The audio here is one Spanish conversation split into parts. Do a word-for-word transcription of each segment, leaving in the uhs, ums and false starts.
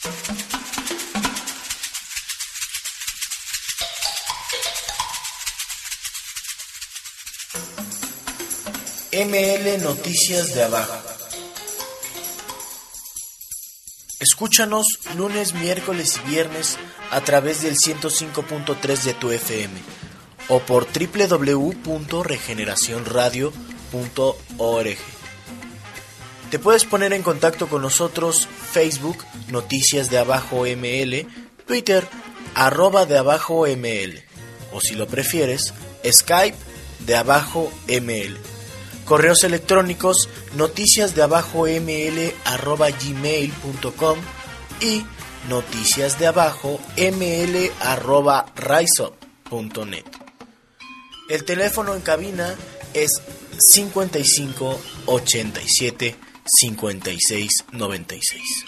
M L Noticias de Abajo. Escúchanos lunes, miércoles y viernes a través del ciento cinco punto tres de tu F M o por doble u doble u doble u punto regeneración radio punto org. Te puedes poner en contacto con nosotros: Facebook, Noticias de Abajo M L, Twitter, arroba de Abajo M L, o si lo prefieres, Skype de Abajo M L. Correos electrónicos: noticiasdeabajoml arroba gmail punto com y noticiasdeabajoml arroba riseup punto net. El teléfono en cabina es cincuenta y cinco, ochenta y siete, cincuenta y seis, noventa y seis.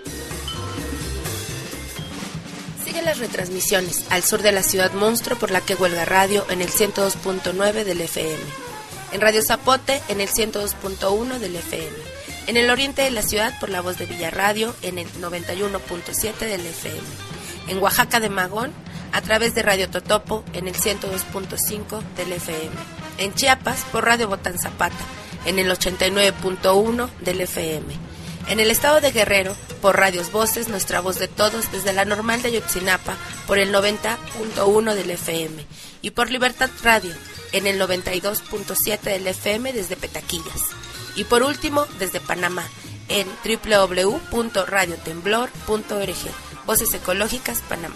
Sigue las retransmisiones al sur de la ciudad monstruo por la que huelga radio en el ciento dos punto nueve del F M. En Radio Zapote en el ciento dos punto uno del F M, en el oriente de la ciudad por la voz de Villarradio en el noventa y uno punto siete del F M, en Oaxaca de Magón a través de Radio Totopo en el ciento dos punto cinco del F M, en Chiapas por Radio Botán Zapata en el ochenta y nueve punto uno del F M, en el estado de Guerrero por Radios Voces, nuestra voz de todos desde la Normal de Ayotzinapa por el noventa punto uno del F M y por Libertad Radio en el noventa y dos punto siete del F M desde Petaquillas. Y por último, desde Panamá, en doble u doble u doble u punto radio temblor punto org. Voces Ecológicas, Panamá.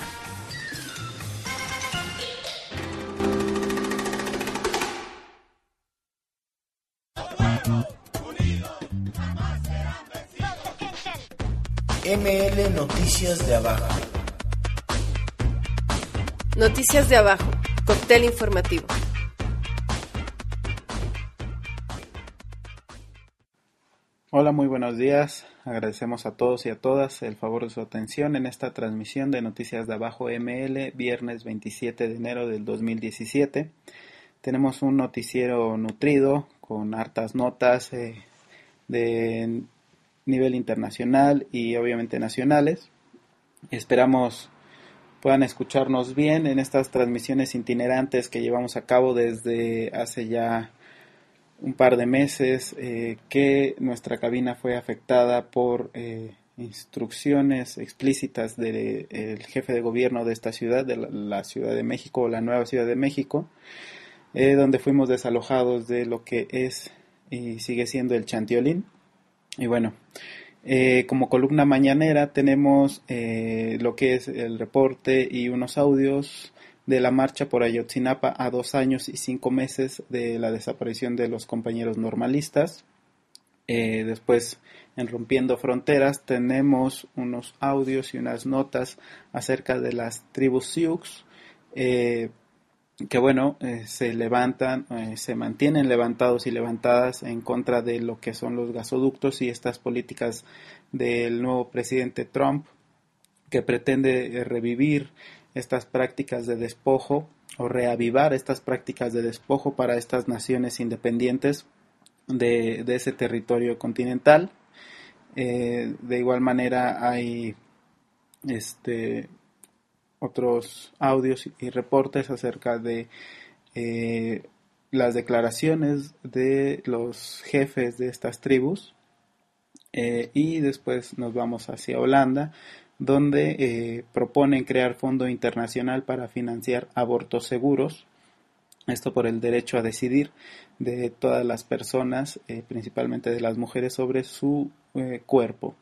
M L Noticias de Abajo. Noticias de Abajo, cóctel informativo. Hola, muy buenos días. Agradecemos a todos y a todas el favor de su atención en esta transmisión de Noticias de Abajo M L, viernes veintisiete de enero del dos mil diecisiete. Tenemos un noticiero nutrido con hartas notas eh, de nivel internacional y obviamente nacionales. Esperamos puedan escucharnos bien en estas transmisiones itinerantes que llevamos a cabo desde hace ya un par de meses, eh, que nuestra cabina fue afectada por eh, instrucciones explícitas del de, jefe de gobierno de esta ciudad, de la, la Ciudad de México, o la nueva Ciudad de México, eh, donde fuimos desalojados de lo que es y sigue siendo el Chantiolín. Y bueno, eh, como columna mañanera tenemos eh, lo que es el reporte y unos audios de la marcha por Ayotzinapa a dos años y cinco meses de la desaparición de los compañeros normalistas. Eh, después, en Rompiendo Fronteras, tenemos unos audios y unas notas acerca de las tribus Sioux, eh, que bueno, eh, se levantan, eh, se mantienen levantados y levantadas en contra de lo que son los gasoductos y estas políticas del nuevo presidente Trump, que pretende eh, revivir estas prácticas de despojo o reavivar estas prácticas de despojo para estas naciones independientes de, de ese territorio continental. Eh, de igual manera hay este, otros audios y reportes acerca de eh, las declaraciones de los jefes de estas tribus, eh, y después nos vamos hacia Holanda, donde eh, proponen crear fondo internacional para financiar abortos seguros, esto por el derecho a decidir de todas las personas, eh, principalmente de las mujeres, sobre su eh, cuerpo.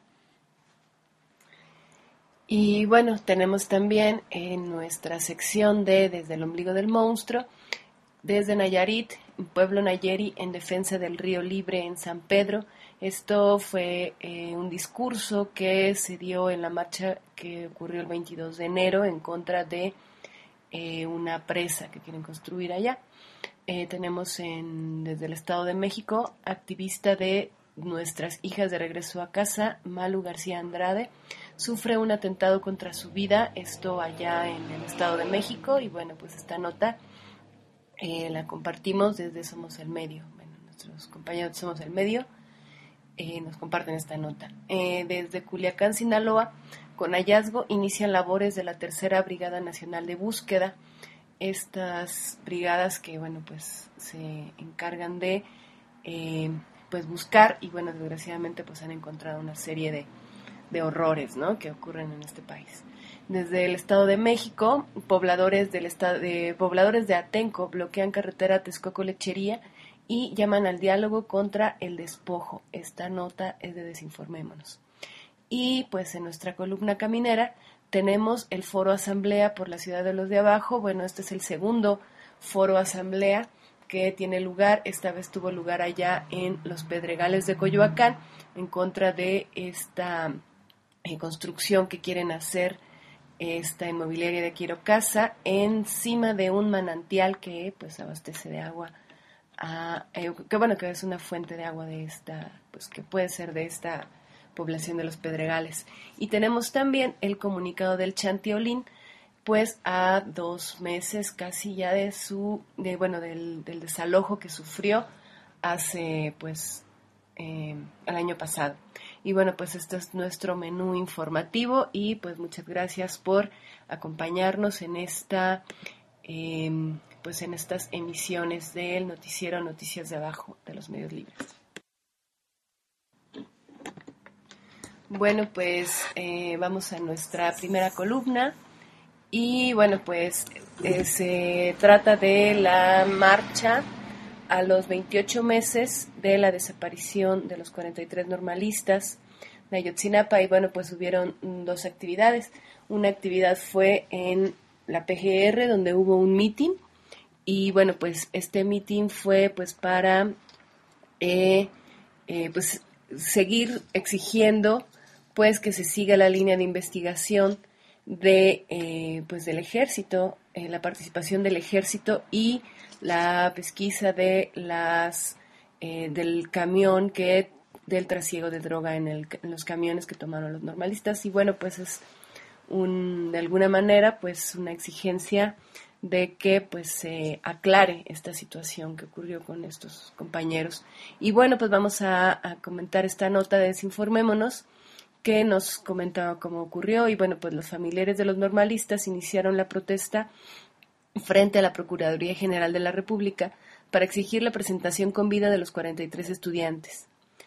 Y bueno, tenemos también en nuestra sección de Desde el Ombligo del Monstruo, desde Nayarit, Pueblo Nayeri en defensa del río Libre en San Pedro. Esto fue eh, un discurso que se dio en la marcha que ocurrió el veintidós de enero en contra de eh, una presa que quieren construir allá. Eh, tenemos en, desde el Estado de México, activista de Nuestras Hijas de Regreso a Casa, Malu García Andrade, sufre un atentado contra su vida, esto allá en el Estado de México, y bueno, pues esta nota eh, la compartimos desde Somos el Medio. Bueno, nuestros compañeros de Somos el Medio Eh, nos comparten esta nota. Eh, desde Culiacán, Sinaloa, con hallazgo inician labores de la Tercera Brigada Nacional de Búsqueda. Estas brigadas que, bueno, pues se encargan de eh, pues buscar y, bueno, desgraciadamente pues han encontrado una serie de, de horrores, ¿no?, que ocurren en este país. Desde el Estado de México, pobladores del estado de pobladores de Atenco bloquean carretera Texcoco-Lechería y llaman al diálogo contra el despojo. Esta nota es de Desinformémonos. Y pues en nuestra columna caminera tenemos el Foro Asamblea por la Ciudad de los de Abajo. Bueno, este es el segundo Foro Asamblea que tiene lugar. Esta vez tuvo lugar allá en los Pedregales de Coyoacán en contra de esta eh, construcción que quieren hacer esta inmobiliaria de Quiero Casa encima de un manantial que pues abastece de agua a, eh, que bueno que es una fuente de agua de esta, pues que puede ser de esta población de los Pedregales. Y tenemos también el comunicado del Chantiolín, pues a dos meses casi ya de su, de bueno, del, del desalojo que sufrió hace pues eh, el año pasado. Y bueno, pues este es nuestro menú informativo y pues muchas gracias por acompañarnos en esta eh, pues en estas emisiones del noticiero Noticias de Abajo de los Medios Libres. Bueno, pues eh, vamos a nuestra primera columna y bueno, pues eh, se trata de la marcha a los veintiocho meses de la desaparición de los cuarenta y tres normalistas de Ayotzinapa y bueno, pues hubieron dos actividades. Una actividad fue en la P G R donde hubo un meeting y bueno, pues este meeting fue pues para eh, eh, pues seguir exigiendo pues que se siga la línea de investigación de eh, pues del ejército, eh, la participación del ejército y la pesquisa de las eh, del camión que del trasiego de droga en, el, en los camiones que tomaron los normalistas y bueno, pues es un de alguna manera pues una exigencia de que pues se aclare esta situación que ocurrió con estos compañeros. Y bueno, pues vamos a, a comentar esta nota de Desinformémonos que nos comentaba cómo ocurrió y bueno, pues los familiares de los normalistas iniciaron la protesta frente a la Procuraduría General de la República para exigir la presentación con vida de los cuarenta y tres estudiantes.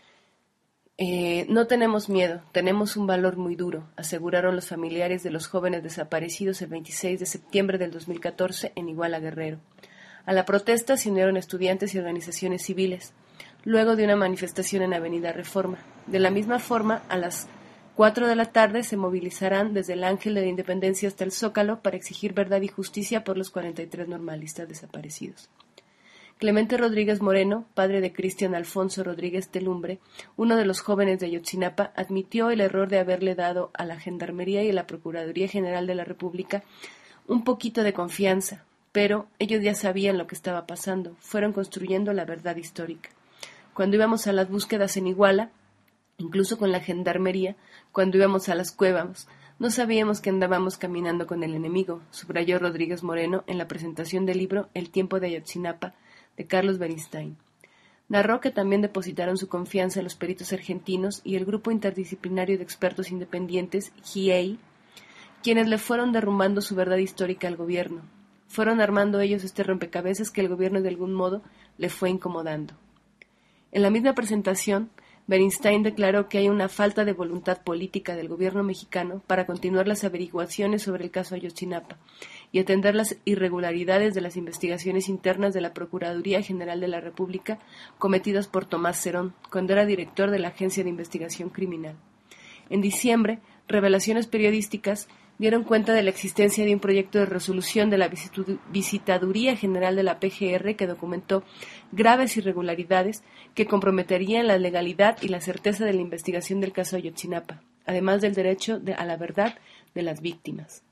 Eh, no tenemos miedo, tenemos un valor muy duro, aseguraron los familiares de los jóvenes desaparecidos el veintiséis de septiembre del dos mil catorce en Iguala, Guerrero. A la protesta se unieron estudiantes y organizaciones civiles, luego de una manifestación en Avenida Reforma. De la misma forma, a las cuatro de la tarde se movilizarán desde el Ángel de la Independencia hasta el Zócalo para exigir verdad y justicia por los cuarenta y tres normalistas desaparecidos. Clemente Rodríguez Moreno, padre de Cristian Alfonso Rodríguez Telumbre, uno de los jóvenes de Ayotzinapa, admitió el error de haberle dado a la Gendarmería y a la Procuraduría General de la República un poquito de confianza, pero ellos ya sabían lo que estaba pasando, fueron construyendo la verdad histórica. Cuando íbamos a las búsquedas en Iguala, incluso con la Gendarmería, cuando íbamos a las cuevas, no sabíamos que andábamos caminando con el enemigo, subrayó Rodríguez Moreno en la presentación del libro El tiempo de Ayotzinapa, de Carlos Beristain. Narró que también depositaron su confianza en los peritos argentinos y el grupo interdisciplinario de expertos independientes, G I E I, quienes le fueron derrumbando su verdad histórica al gobierno. Fueron armando ellos este rompecabezas que el gobierno de algún modo le fue incomodando. En la misma presentación, Beristain declaró que hay una falta de voluntad política del gobierno mexicano para continuar las averiguaciones sobre el caso Ayotzinapa y atender las irregularidades de las investigaciones internas de la Procuraduría General de la República cometidas por Tomás Cerón, cuando era director de la Agencia de Investigación Criminal. En diciembre, revelaciones periodísticas dieron cuenta de la existencia de un proyecto de resolución de la Visitaduría General de la P G R que documentó graves irregularidades que comprometerían la legalidad y la certeza de la investigación del caso Ayotzinapa, además del derecho de, a la verdad de las víctimas.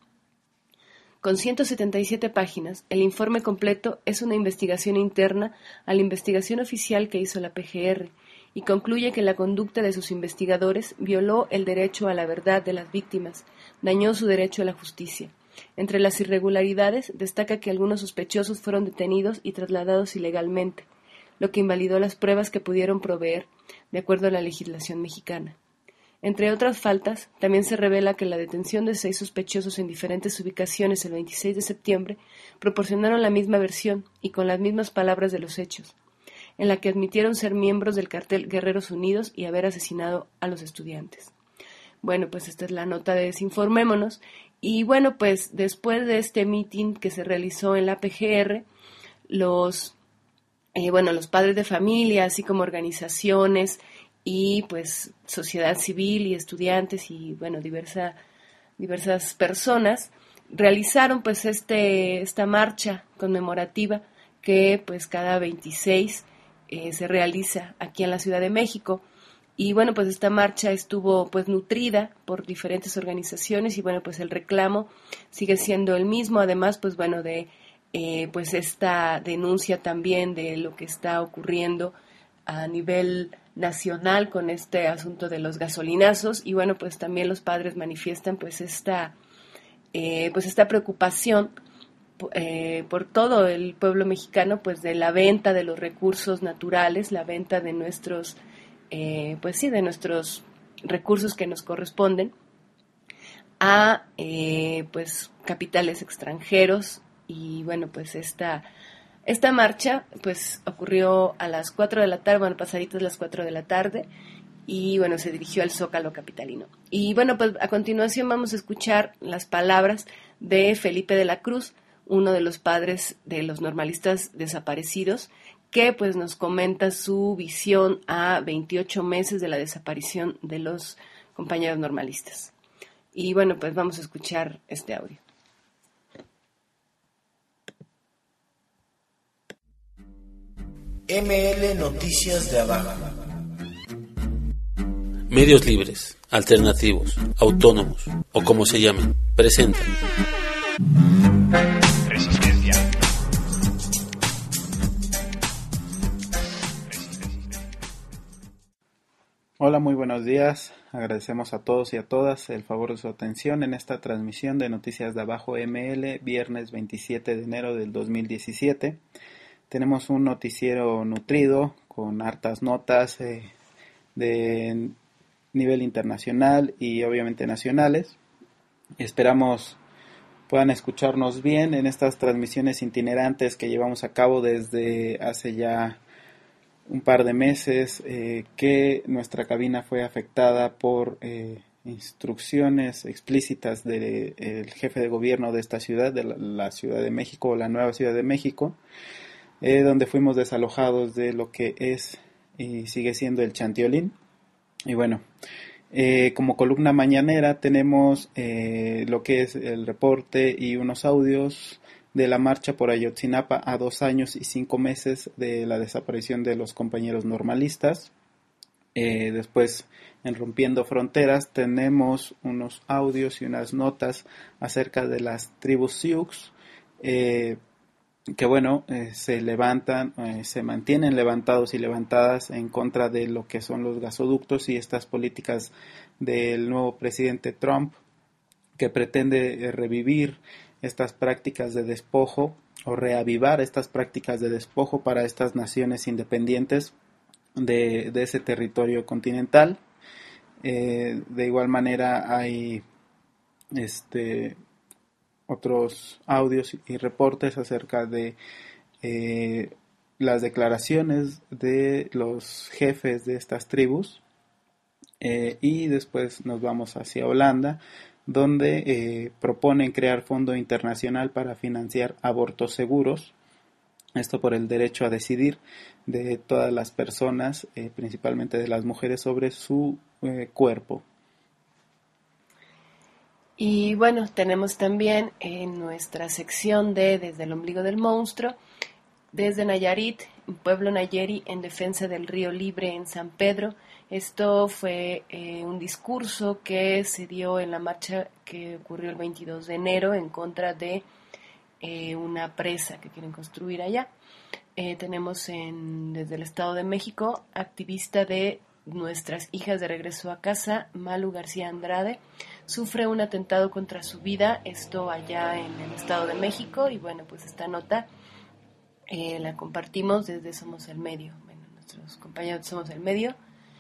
Con ciento setenta y siete páginas, el informe completo es una investigación interna a la investigación oficial que hizo la P G R y concluye que la conducta de sus investigadores violó el derecho a la verdad de las víctimas, dañó su derecho a la justicia. Entre las irregularidades destaca que algunos sospechosos fueron detenidos y trasladados ilegalmente, lo que invalidó las pruebas que pudieron proveer de acuerdo a la legislación mexicana. Entre otras faltas, también se revela que la detención de seis sospechosos en diferentes ubicaciones el veintiséis de septiembre proporcionaron la misma versión y con las mismas palabras de los hechos, en la que admitieron ser miembros del cartel Guerreros Unidos y haber asesinado a los estudiantes. Bueno, pues esta es la nota de Desinformémonos. Y bueno, pues después de este meeting que se realizó en la P G R, los, eh, bueno, los padres de familia, así como organizaciones y pues sociedad civil y estudiantes y bueno, diversa, diversas personas, realizaron pues este, esta marcha conmemorativa que pues cada veintiséis eh, se realiza aquí en la Ciudad de México. Y bueno, pues esta marcha estuvo pues nutrida por diferentes organizaciones y bueno, pues el reclamo sigue siendo el mismo, además pues bueno de eh, pues esta denuncia también de lo que está ocurriendo a nivel nacional con este asunto de los gasolinazos y bueno, pues también los padres manifiestan pues esta eh, pues esta preocupación eh, por todo el pueblo mexicano pues de la venta de los recursos naturales, la venta de nuestros Eh, pues sí, de nuestros recursos que nos corresponden a eh, pues capitales extranjeros y bueno, pues esta, esta marcha pues ocurrió a las cuatro de la tarde, bueno, pasaditas las cuatro de la tarde y bueno, se dirigió al Zócalo capitalino. Y bueno, pues a continuación vamos a escuchar las palabras de Felipe de la Cruz, uno de los padres de los normalistas desaparecidos, que pues nos comenta su visión a veintiocho meses de la desaparición de los compañeros normalistas. Y bueno, pues vamos a escuchar este audio. M L Noticias de Abajo. Medios libres, alternativos, autónomos o como se llamen, presentan Resistencia. Hola, muy buenos días. Agradecemos a todos y a todas el favor de su atención en esta transmisión de Noticias de Abajo M L, viernes veintisiete de enero del dos mil diecisiete. Tenemos un noticiero nutrido con hartas notas eh, de nivel internacional y obviamente nacionales. Esperamos puedan escucharnos bien en estas transmisiones itinerantes que llevamos a cabo desde hace ya un par de meses, eh, que nuestra cabina fue afectada por eh, instrucciones explícitas del de, jefe de gobierno de esta ciudad, de la, la Ciudad de México o la nueva Ciudad de México, eh, donde fuimos desalojados de lo que es y sigue siendo el Chantiolín. Y bueno, eh, como columna mañanera tenemos eh, lo que es el reporte y unos audios de la marcha por Ayotzinapa a dos años y cinco meses de la desaparición de los compañeros normalistas. Eh, después, en Rompiendo Fronteras, tenemos unos audios y unas notas acerca de las tribus Sioux, eh, que bueno, eh, se levantan, eh, se mantienen levantados y levantadas en contra de lo que son los gasoductos y estas políticas del nuevo presidente Trump, que pretende eh, revivir estas prácticas de despojo o reavivar estas prácticas de despojo para estas naciones independientes de, de ese territorio continental. Eh, de igual manera hay este, otros audios y reportes acerca de eh, las declaraciones de los jefes de estas tribus, eh, y después nos vamos hacia Holanda, donde eh, proponen crear fondo internacional para financiar abortos seguros, esto por el derecho a decidir de todas las personas, eh, principalmente de las mujeres, sobre su eh, cuerpo. Y bueno, tenemos también en nuestra sección de Desde el ombligo del monstruo, desde Nayarit, pueblo Nayeri en defensa del río Libre en San Pedro. Esto fue eh, un discurso que se dio en la marcha que ocurrió el veintidós de enero en contra de eh, una presa que quieren construir allá. Eh, tenemos en, desde el Estado de México, activista de Nuestras Hijas de Regreso a Casa, Malu García Andrade, sufre un atentado contra su vida, esto allá en el Estado de México, y bueno, pues esta nota eh, la compartimos desde Somos el Medio, bueno, nuestros compañeros de Somos el Medio.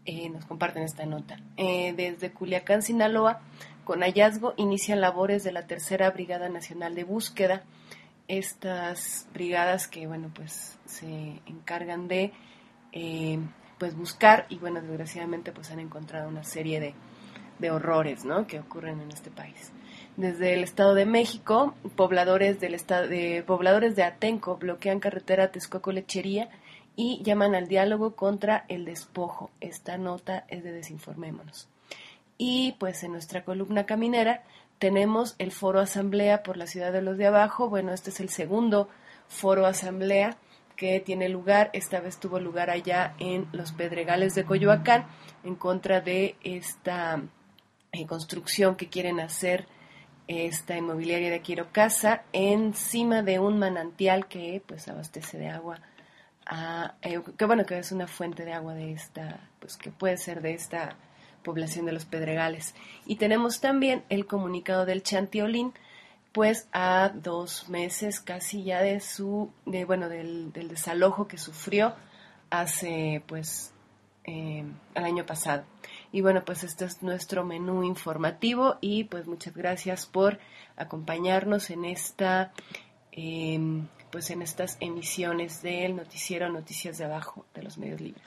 eh, nos comparten esta nota. Eh, desde Culiacán, Sinaloa, con hallazgo inician labores de la Tercera Brigada Nacional de Búsqueda. Estas brigadas que, bueno, pues se encargan de eh, pues buscar y, bueno, desgraciadamente pues han encontrado una serie de, de horrores, ¿no?, que ocurren en este país. Desde el Estado de México, pobladores del estado de pobladores de Atenco bloquean carretera Texcoco-Lechería y llaman al diálogo contra el despojo. Esta nota es de Desinformémonos. Y pues en nuestra columna caminera tenemos el Foro Asamblea por la Ciudad de los de Abajo. Bueno, este es el segundo Foro Asamblea que tiene lugar. Esta vez tuvo lugar allá en los Pedregales de Coyoacán en contra de esta eh, construcción que quieren hacer esta inmobiliaria de Quirocasa encima de un manantial que pues abastece de agua a, eh, que bueno que es una fuente de agua de esta, pues que puede ser de esta población de los Pedregales. Y tenemos también el comunicado del Chantiolín, pues a dos meses casi ya de su de bueno del, del desalojo que sufrió hace pues eh, el año pasado. Y bueno, pues este es nuestro menú informativo y pues muchas gracias por acompañarnos en esta eh, pues en estas emisiones del noticiero Noticias de Abajo de los Medios Libres.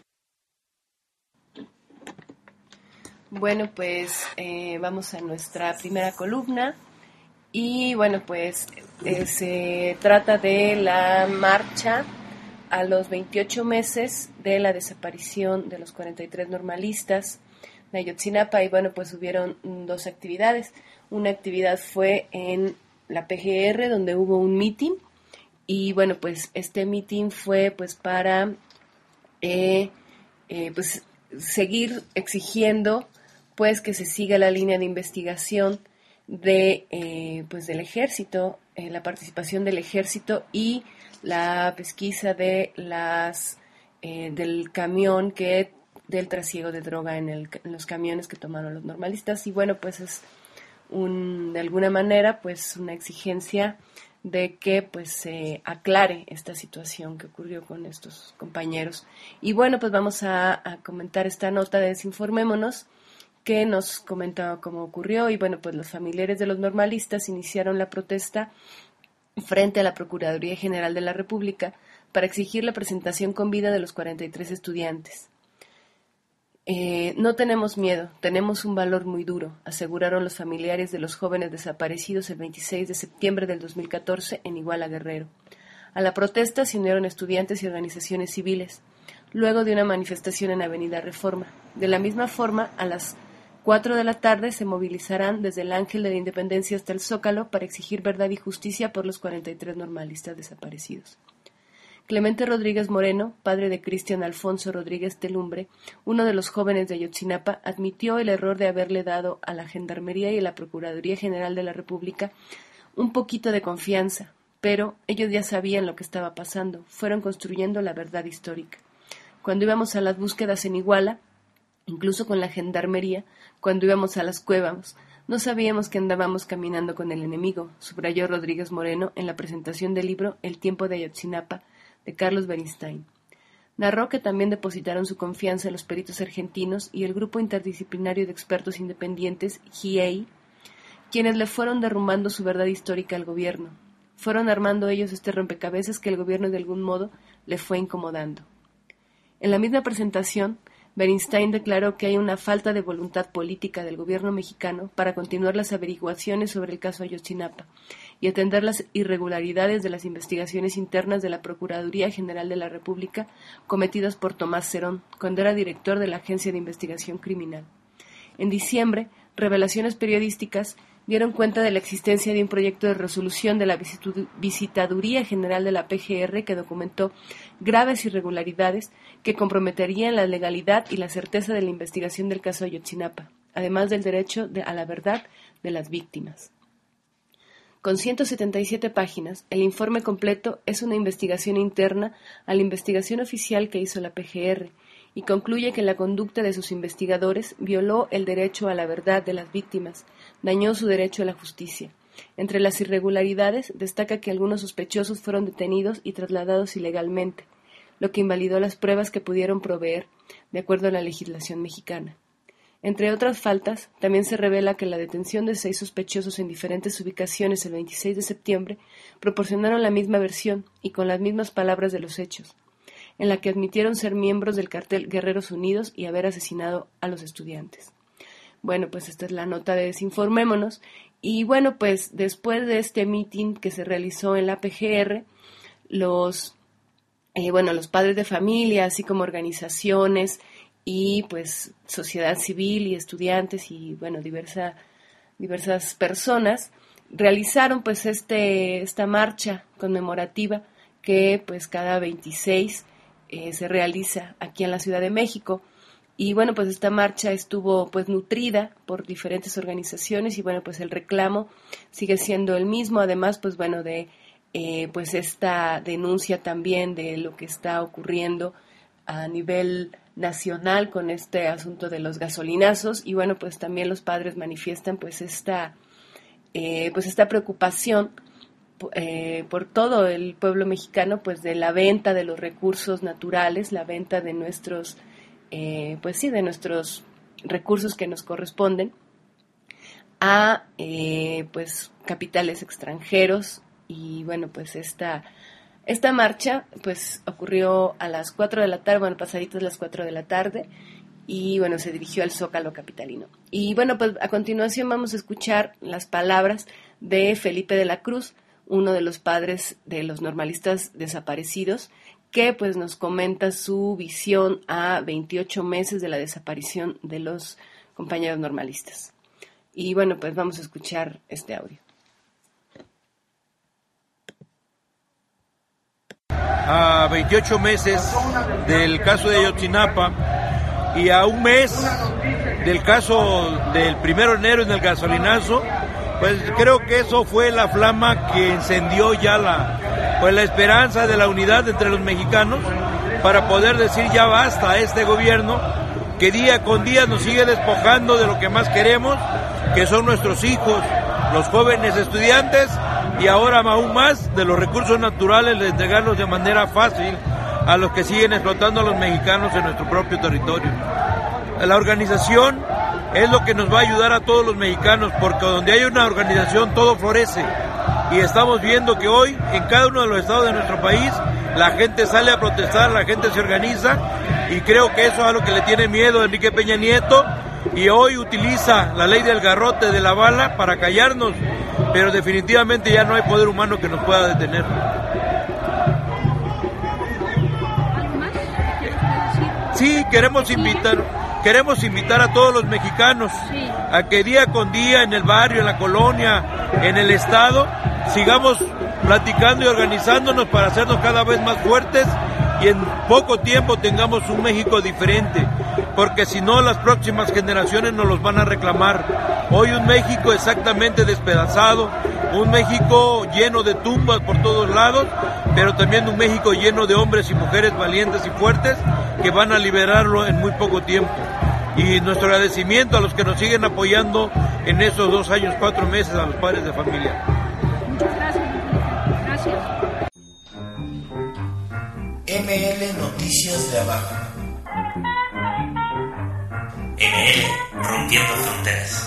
Bueno, pues eh, vamos a nuestra primera columna y bueno, pues eh, se trata de la marcha a los veintiocho meses de la desaparición de los cuarenta y tres normalistas de Ayotzinapa. Y bueno, pues hubieron dos actividades. Una actividad fue en la P G R, donde hubo un meeting, y bueno, pues este meeting fue pues para eh, eh, pues seguir exigiendo pues que se siga la línea de investigación de eh, pues del ejército, eh, la participación del ejército y la pesquisa de las eh, del camión que del trasiego de droga en, el, en los camiones que tomaron los normalistas. Y bueno, pues es un, de alguna manera pues una exigencia de que pues se aclare esta situación que ocurrió con estos compañeros. Y bueno, pues vamos a, a comentar esta nota de Desinformémonos, que nos comenta cómo ocurrió. Y bueno, pues los familiares de los normalistas iniciaron la protesta frente a la Procuraduría General de la República para exigir la presentación con vida de los cuarenta y tres estudiantes. Eh, no tenemos miedo, tenemos un valor muy duro, aseguraron los familiares de los jóvenes desaparecidos el veintiséis de septiembre del dos mil catorce en Iguala, Guerrero. A la protesta se unieron estudiantes y organizaciones civiles, luego de una manifestación en Avenida Reforma. De la misma forma, a las cuatro de la tarde se movilizarán desde el Ángel de la Independencia hasta el Zócalo para exigir verdad y justicia por los cuarenta y tres normalistas desaparecidos. Clemente Rodríguez Moreno, padre de Cristian Alfonso Rodríguez Telumbre, uno de los jóvenes de Ayotzinapa, admitió el error de haberle dado a la Gendarmería y a la Procuraduría General de la República un poquito de confianza, pero ellos ya sabían lo que estaba pasando, fueron construyendo la verdad histórica. Cuando íbamos a las búsquedas en Iguala, incluso con la Gendarmería, cuando íbamos a las cuevas, no sabíamos que andábamos caminando con el enemigo, subrayó Rodríguez Moreno en la presentación del libro El tiempo de Ayotzinapa, de Carlos Beristain. Narró que también depositaron su confianza en los peritos argentinos y el grupo interdisciplinario de expertos independientes, G I E I, quienes le fueron derrumbando su verdad histórica al gobierno. Fueron armando ellos este rompecabezas que el gobierno de algún modo le fue incomodando. En la misma presentación, Beristain declaró que hay una falta de voluntad política del gobierno mexicano para continuar las averiguaciones sobre el caso Ayotzinapa y atender las irregularidades de las investigaciones internas de la Procuraduría General de la República cometidas por Tomás Cerón, cuando era director de la Agencia de Investigación Criminal. En diciembre, revelaciones periodísticas dieron cuenta de la existencia de un proyecto de resolución de la Visitaduría General de la P G R que documentó graves irregularidades que comprometerían la legalidad y la certeza de la investigación del caso Ayotzinapa, además del derecho de, a la verdad de las víctimas. Con ciento setenta y siete páginas, el informe completo es una investigación interna a la investigación oficial que hizo la P G R y concluye que la conducta de sus investigadores violó el derecho a la verdad de las víctimas, dañó su derecho a la justicia. Entre las irregularidades, destaca que algunos sospechosos fueron detenidos y trasladados ilegalmente, lo que invalidó las pruebas que pudieron proveer de acuerdo a la legislación mexicana. Entre otras faltas, también se revela que la detención de seis sospechosos en diferentes ubicaciones el veintiséis de septiembre proporcionaron la misma versión y con las mismas palabras de los hechos, en la que admitieron ser miembros del cartel Guerreros Unidos y haber asesinado a los estudiantes. Bueno, pues esta es la nota de Desinformémonos. Y bueno, pues después de este meeting que se realizó en la P G R, los, eh, bueno, los padres de familia, así como organizaciones y pues sociedad civil y estudiantes y bueno, diversa, diversas personas realizaron pues este, esta marcha conmemorativa que pues cada veintiséis eh, se realiza aquí en la Ciudad de México. Y bueno, pues esta marcha estuvo pues nutrida por diferentes organizaciones y bueno, pues el reclamo sigue siendo el mismo, además pues bueno de eh, pues esta denuncia también de lo que está ocurriendo a nivel nacional con este asunto de los gasolinazos y bueno, pues también los padres manifiestan pues esta eh, pues esta preocupación eh, por todo el pueblo mexicano pues de la venta de los recursos naturales, la venta de nuestros Eh, pues sí, de nuestros recursos que nos corresponden a eh, pues capitales extranjeros y bueno, pues esta, esta marcha pues ocurrió a las cuatro de la tarde, bueno, pasaditas las cuatro de la tarde y bueno, se dirigió al Zócalo capitalino. Y bueno, pues a continuación vamos a escuchar las palabras de Felipe de la Cruz, uno de los padres de los normalistas desaparecidos, que pues nos comenta su visión a veintiocho meses de la desaparición de los compañeros normalistas. Y bueno, pues vamos a escuchar este audio. A veintiocho meses del caso de Ayotzinapa y a un mes del caso del primero de enero en el gasolinazo, pues creo que eso fue la flama que encendió ya la pues la esperanza de la unidad entre los mexicanos para poder decir ya basta a este gobierno que día con día nos sigue despojando de lo que más queremos, que son nuestros hijos, los jóvenes estudiantes y ahora aún más de los recursos naturales, de entregarlos de manera fácil a los que siguen explotando a los mexicanos en nuestro propio territorio. La organización es lo que nos va a ayudar a todos los mexicanos, porque donde hay una organización todo florece. Y estamos viendo que hoy en cada uno de los estados de nuestro país la gente sale a protestar, la gente se organiza y creo que eso es a lo que le tiene miedo Enrique Peña Nieto y hoy utiliza la ley del garrote, de la bala para callarnos, pero definitivamente ya no hay poder humano que nos pueda detener. Sí, queremos invitar, queremos invitar a todos los mexicanos a que día con día en el barrio, en la colonia, en el estado, sigamos platicando y organizándonos para hacernos cada vez más fuertes y en poco tiempo tengamos un México diferente, porque si no las próximas generaciones nos los van a reclamar. Hoy un México exactamente despedazado, un México lleno de tumbas por todos lados, pero también un México lleno de hombres y mujeres valientes y fuertes que van a liberarlo en muy poco tiempo. Y nuestro agradecimiento a los que nos siguen apoyando en estos dos años, cuatro meses, a los padres de familia. Muchas gracias. Gracias. M L Noticias de Abajo. M L Rompiendo Fronteras.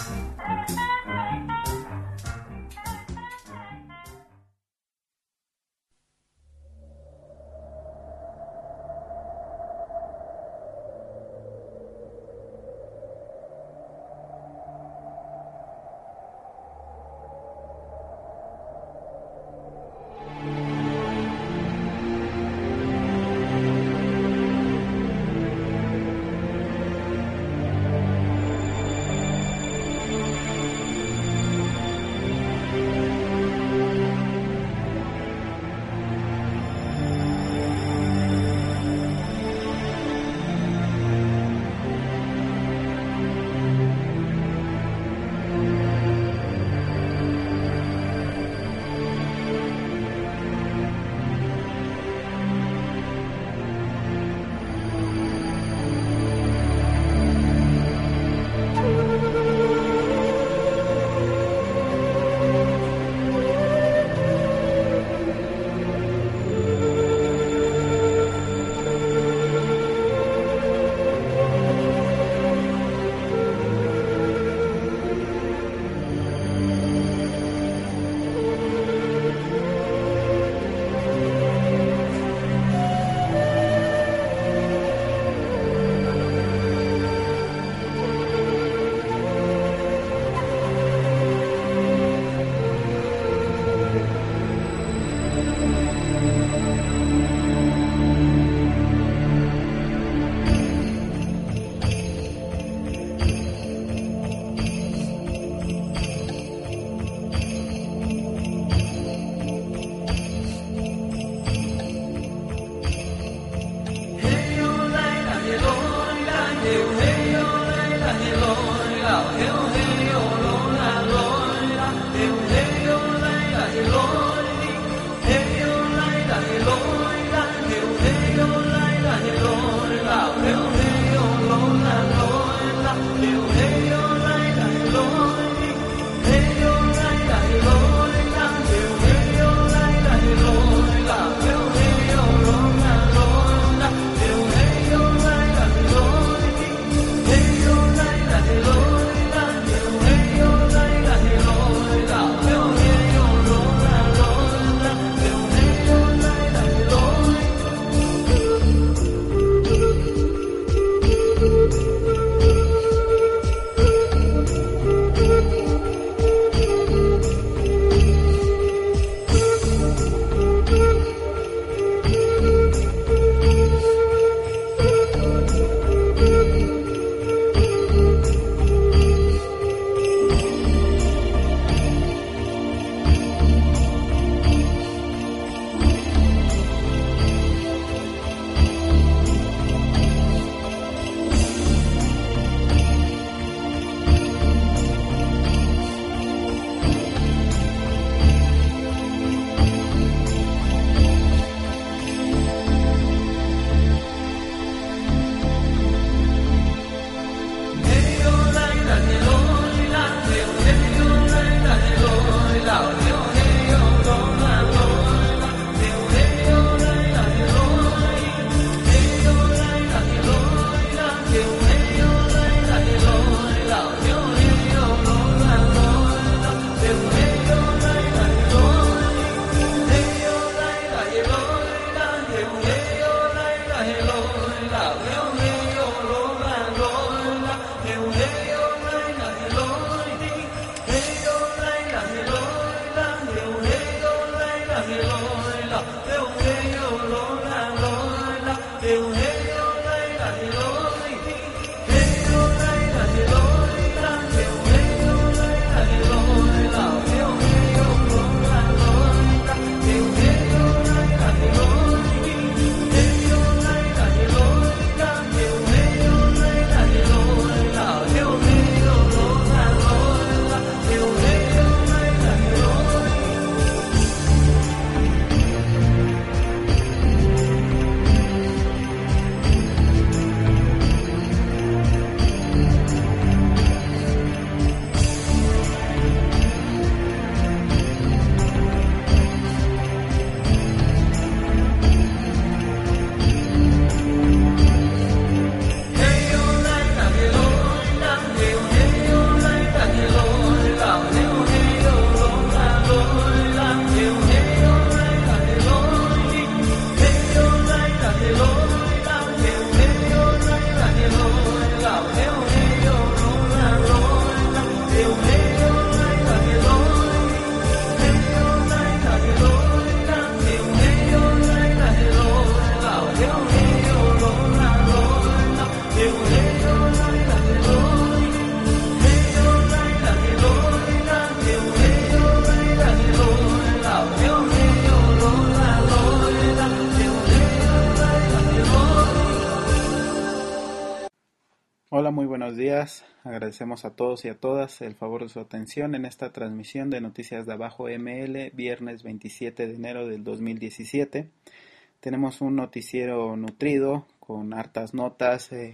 Hola, muy buenos días. Agradecemos a todos y a todas el favor de su atención en esta transmisión de Noticias de Abajo M L, viernes veintisiete de enero del dos mil diecisiete. Tenemos un noticiero nutrido con hartas notas eh,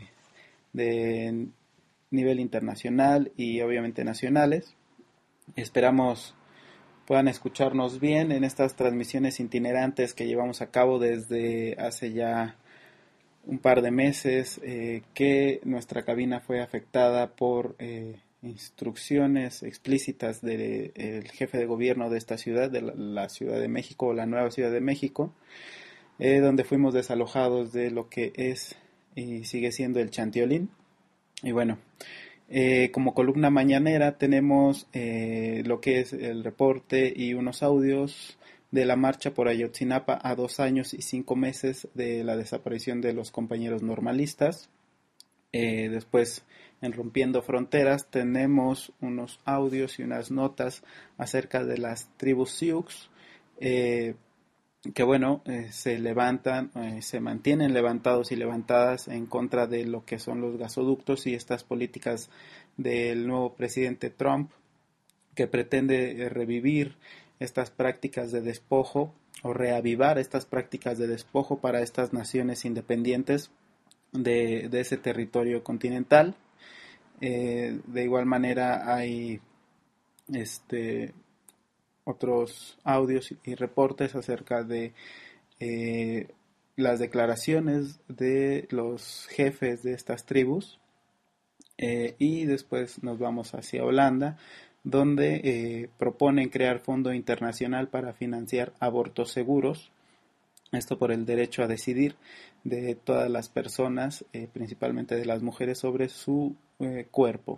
de nivel internacional y obviamente nacionales. Esperamos puedan escucharnos bien en estas transmisiones itinerantes que llevamos a cabo desde hace ya un par de meses, eh, que nuestra cabina fue afectada por eh, instrucciones explícitas del de, jefe de gobierno de esta ciudad, de la, la Ciudad de México, o la nueva Ciudad de México, eh, donde fuimos desalojados de lo que es y sigue siendo el Chantiolín. Y bueno, eh, como columna mañanera tenemos eh, lo que es el reporte y unos audios de la marcha por Ayotzinapa a dos años y cinco meses de la desaparición de los compañeros normalistas. Eh, después, en Rompiendo Fronteras, tenemos unos audios y unas notas acerca de las tribus Sioux, eh, que bueno, eh, se levantan, eh, se mantienen levantados y levantadas en contra de lo que son los gasoductos y estas políticas del nuevo presidente Trump, que pretende revivir estas prácticas de despojo o reavivar estas prácticas de despojo para estas naciones independientes de, de ese territorio continental. Eh, de igual manera hay este, otros audios y reportes acerca de eh, las declaraciones de los jefes de estas tribus, eh, y después nos vamos hacia Holanda, donde eh, proponen crear fondo internacional para financiar abortos seguros, esto por el derecho a decidir de todas las personas, eh, principalmente de las mujeres, sobre su eh, cuerpo.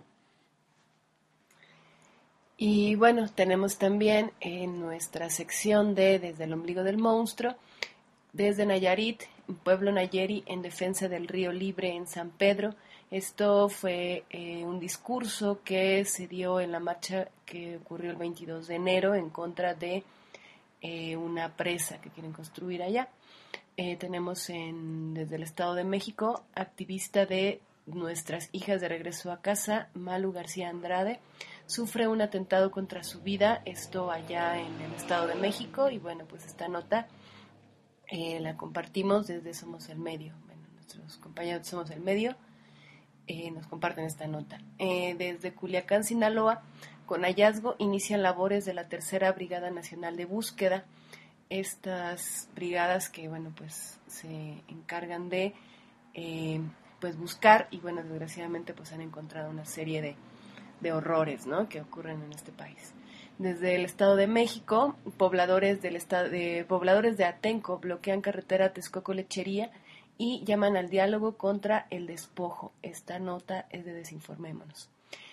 Y bueno, tenemos también en nuestra sección de Desde el ombligo del monstruo, desde Nayarit, pueblo Nayeri en defensa del río Libre en San Pedro. Esto fue eh, un discurso que se dio en la marcha que ocurrió el veintidós de enero en contra de eh, una presa que quieren construir allá. Eh, tenemos en, desde el Estado de México, activista de Nuestras Hijas de Regreso a Casa, Malu García Andrade, sufre un atentado contra su vida, esto allá en el Estado de México, y bueno, pues esta nota eh, la compartimos desde Somos el Medio. Bueno, nuestros compañeros de Somos el Medio eh, nos comparten esta nota. Eh, desde Culiacán, Sinaloa, con hallazgo, inician labores de la Tercera Brigada Nacional de Búsqueda. Estas brigadas que, bueno, pues se encargan de eh, pues buscar, y bueno, desgraciadamente pues han encontrado una serie de, de horrores, ¿no?, que ocurren en este país. Desde el Estado de México, pobladores del estado de pobladores de Atenco bloquean carretera Texcoco-Lechería y llaman al diálogo contra el despojo. Esta nota es de Desinformémonos.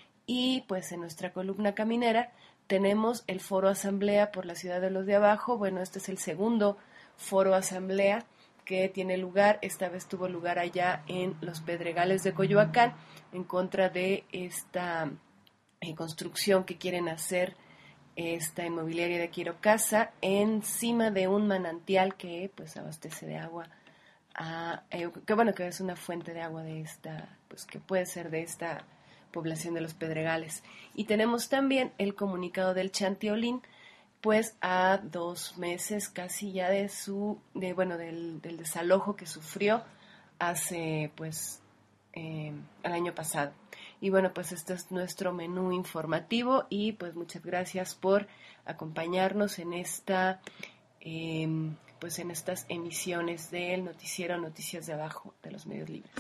Y pues en nuestra columna caminera tenemos el Foro Asamblea por la Ciudad de los de Abajo. Bueno, este es el segundo Foro Asamblea que tiene lugar, esta vez tuvo lugar allá en los Pedregales de Coyoacán, en contra de esta eh, construcción que quieren hacer esta inmobiliaria de Quiero Casa encima de un manantial que pues abastece de agua a, eh, que bueno, que es una fuente de agua de esta, pues que puede ser de esta población de los Pedregales. Y tenemos también el comunicado del Chantiolín, pues a dos meses casi ya de su, de bueno, del, del desalojo que sufrió hace pues eh, el año pasado. Y bueno, pues este es nuestro menú informativo y pues muchas gracias por acompañarnos en esta, eh, pues en estas emisiones del noticiero Noticias de Abajo de los Medios Libres.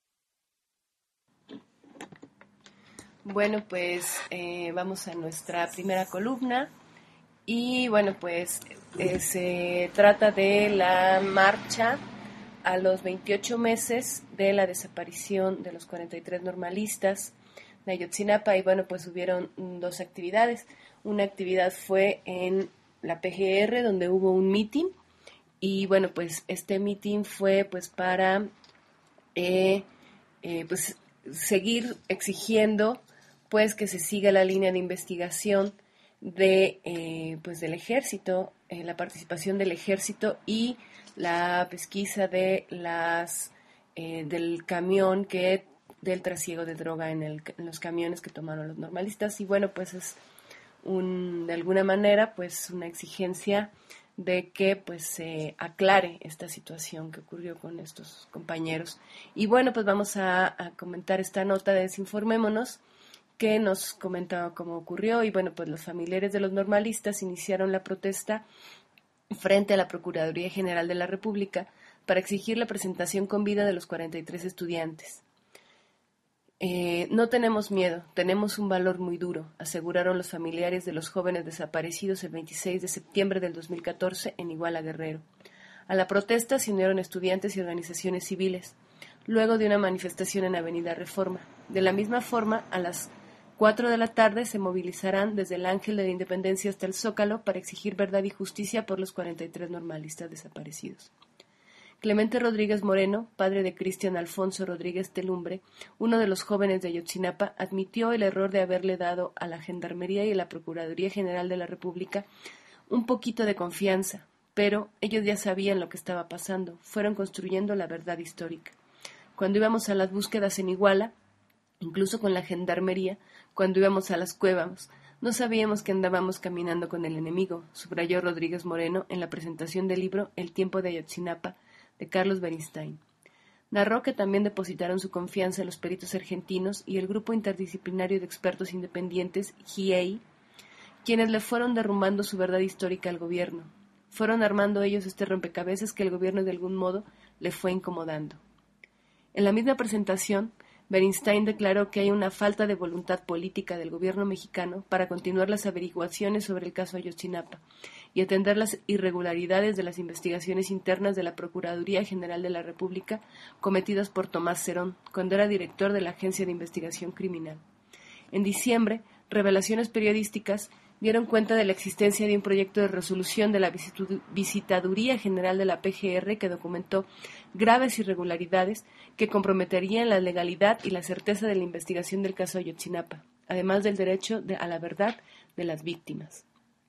Bueno, pues eh, vamos a nuestra primera columna. Y bueno, pues eh, se trata de la marcha a los veintiocho meses de la desaparición de los cuarenta y tres normalistas de Ayotzinapa. Y bueno, pues hubieron dos actividades. Una actividad fue en la P G R, donde hubo un meeting. Y bueno, pues este meeting fue pues para eh, eh, pues seguir exigiendo pues que se siga la línea de investigación de eh, pues del ejército, eh, la participación del ejército y la pesquisa de las eh, del camión que del trasiego de droga en, el, en los camiones que tomaron los normalistas. Y bueno, pues es un, de alguna manera pues una exigencia de que pues se aclare esta situación que ocurrió con estos compañeros. Y bueno, pues vamos a, a comentar esta nota de Desinformémonos, que nos comentaba cómo ocurrió. Y bueno, pues los familiares de los normalistas iniciaron la protesta frente a la Procuraduría General de la República para exigir la presentación con vida de los cuarenta y tres estudiantes. Eh, no tenemos miedo, tenemos un valor muy duro, aseguraron los familiares de los jóvenes desaparecidos el veintiséis de septiembre del dos mil catorce en Iguala, Guerrero. A la protesta se unieron estudiantes y organizaciones civiles, luego de una manifestación en Avenida Reforma. De la misma forma, a las cuatro de la tarde se movilizarán desde el Ángel de la Independencia hasta el Zócalo para exigir verdad y justicia por los cuarenta y tres normalistas desaparecidos. Clemente Rodríguez Moreno, padre de Cristian Alfonso Rodríguez Telumbre, uno de los jóvenes de Ayotzinapa, admitió el error de haberle dado a la Gendarmería y a la Procuraduría General de la República un poquito de confianza, pero ellos ya sabían lo que estaba pasando, fueron construyendo la verdad histórica. Cuando íbamos a las búsquedas en Iguala, incluso con la gendarmería, cuando íbamos a las cuevas, no sabíamos que andábamos caminando con el enemigo, subrayó Rodríguez Moreno en la presentación del libro El tiempo de Ayotzinapa, de Carlos Beristain. Narró que también depositaron su confianza en los peritos argentinos y el grupo interdisciplinario de expertos independientes, G I E I, quienes le fueron derrumbando su verdad histórica al gobierno. Fueron armando ellos este rompecabezas que el gobierno de algún modo le fue incomodando. En la misma presentación, Beristain declaró que hay una falta de voluntad política del gobierno mexicano para continuar las averiguaciones sobre el caso Ayotzinapa y atender las irregularidades de las investigaciones internas de la Procuraduría General de la República cometidas por Tomás Cerón, cuando era director de la Agencia de Investigación Criminal. En diciembre, revelaciones periodísticas dieron cuenta de la existencia de un proyecto de resolución de la Visitaduría General de la P G R que documentó graves irregularidades que comprometerían la legalidad y la certeza de la investigación del caso Ayotzinapa, además del derecho de, a la verdad de las víctimas.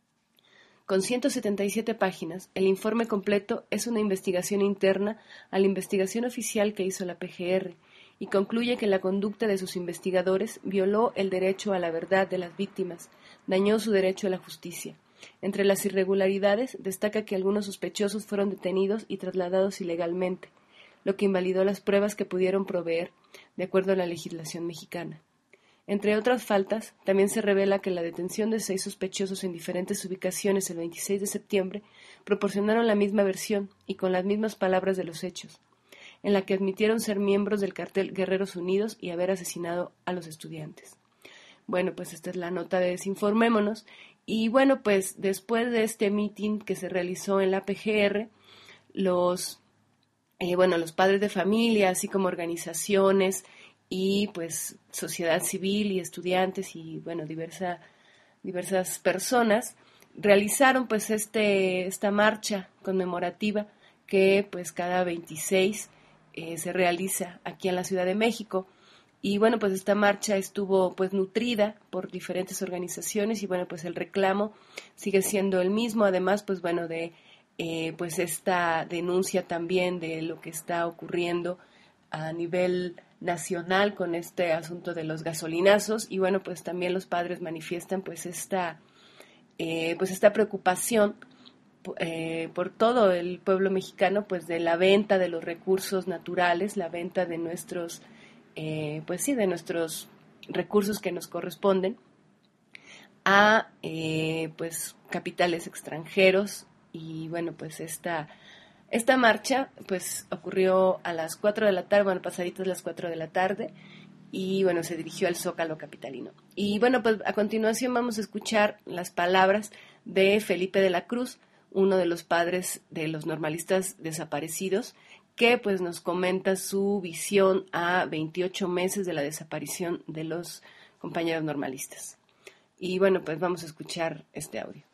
Con ciento setenta y siete páginas, el informe completo es una investigación interna a la investigación oficial que hizo la P G R y concluye que la conducta de sus investigadores violó el derecho a la verdad de las víctimas, dañó su derecho a la justicia. Entre las irregularidades, destaca que algunos sospechosos fueron detenidos y trasladados ilegalmente, lo que invalidó las pruebas que pudieron proveer, de acuerdo a la legislación mexicana. Entre otras faltas, también se revela que la detención de seis sospechosos en diferentes ubicaciones el veintiséis de septiembre proporcionaron la misma versión y con las mismas palabras de los hechos, en la que admitieron ser miembros del cartel Guerreros Unidos y haber asesinado a los estudiantes. Bueno, pues esta es la nota de Desinformémonos. Y bueno, pues después de este meeting que se realizó en la P G R, los, eh, bueno, los padres de familia, así como organizaciones y pues sociedad civil y estudiantes y bueno, diversa, diversas personas realizaron pues este, esta marcha conmemorativa que pues cada veintiséis eh, se realiza aquí en la Ciudad de México. Y bueno, pues esta marcha estuvo pues nutrida por diferentes organizaciones y bueno, pues el reclamo sigue siendo el mismo, además pues bueno de eh, pues esta denuncia también de lo que está ocurriendo a nivel nacional con este asunto de los gasolinazos y bueno, pues también los padres manifiestan pues esta eh, pues esta preocupación eh, por todo el pueblo mexicano pues de la venta de los recursos naturales, la venta de nuestros Eh, pues sí, de nuestros recursos que nos corresponden a eh, pues capitales extranjeros y bueno, pues esta, esta marcha pues ocurrió a las cuatro de la tarde, bueno, pasaditas las cuatro de la tarde y bueno, se dirigió al Zócalo capitalino. Y bueno, pues a continuación vamos a escuchar las palabras de Felipe de la Cruz, uno de los padres de los normalistas desaparecidos, que pues nos comenta su visión a veintiocho meses de la desaparición de los compañeros normalistas. Y bueno, pues vamos a escuchar este audio.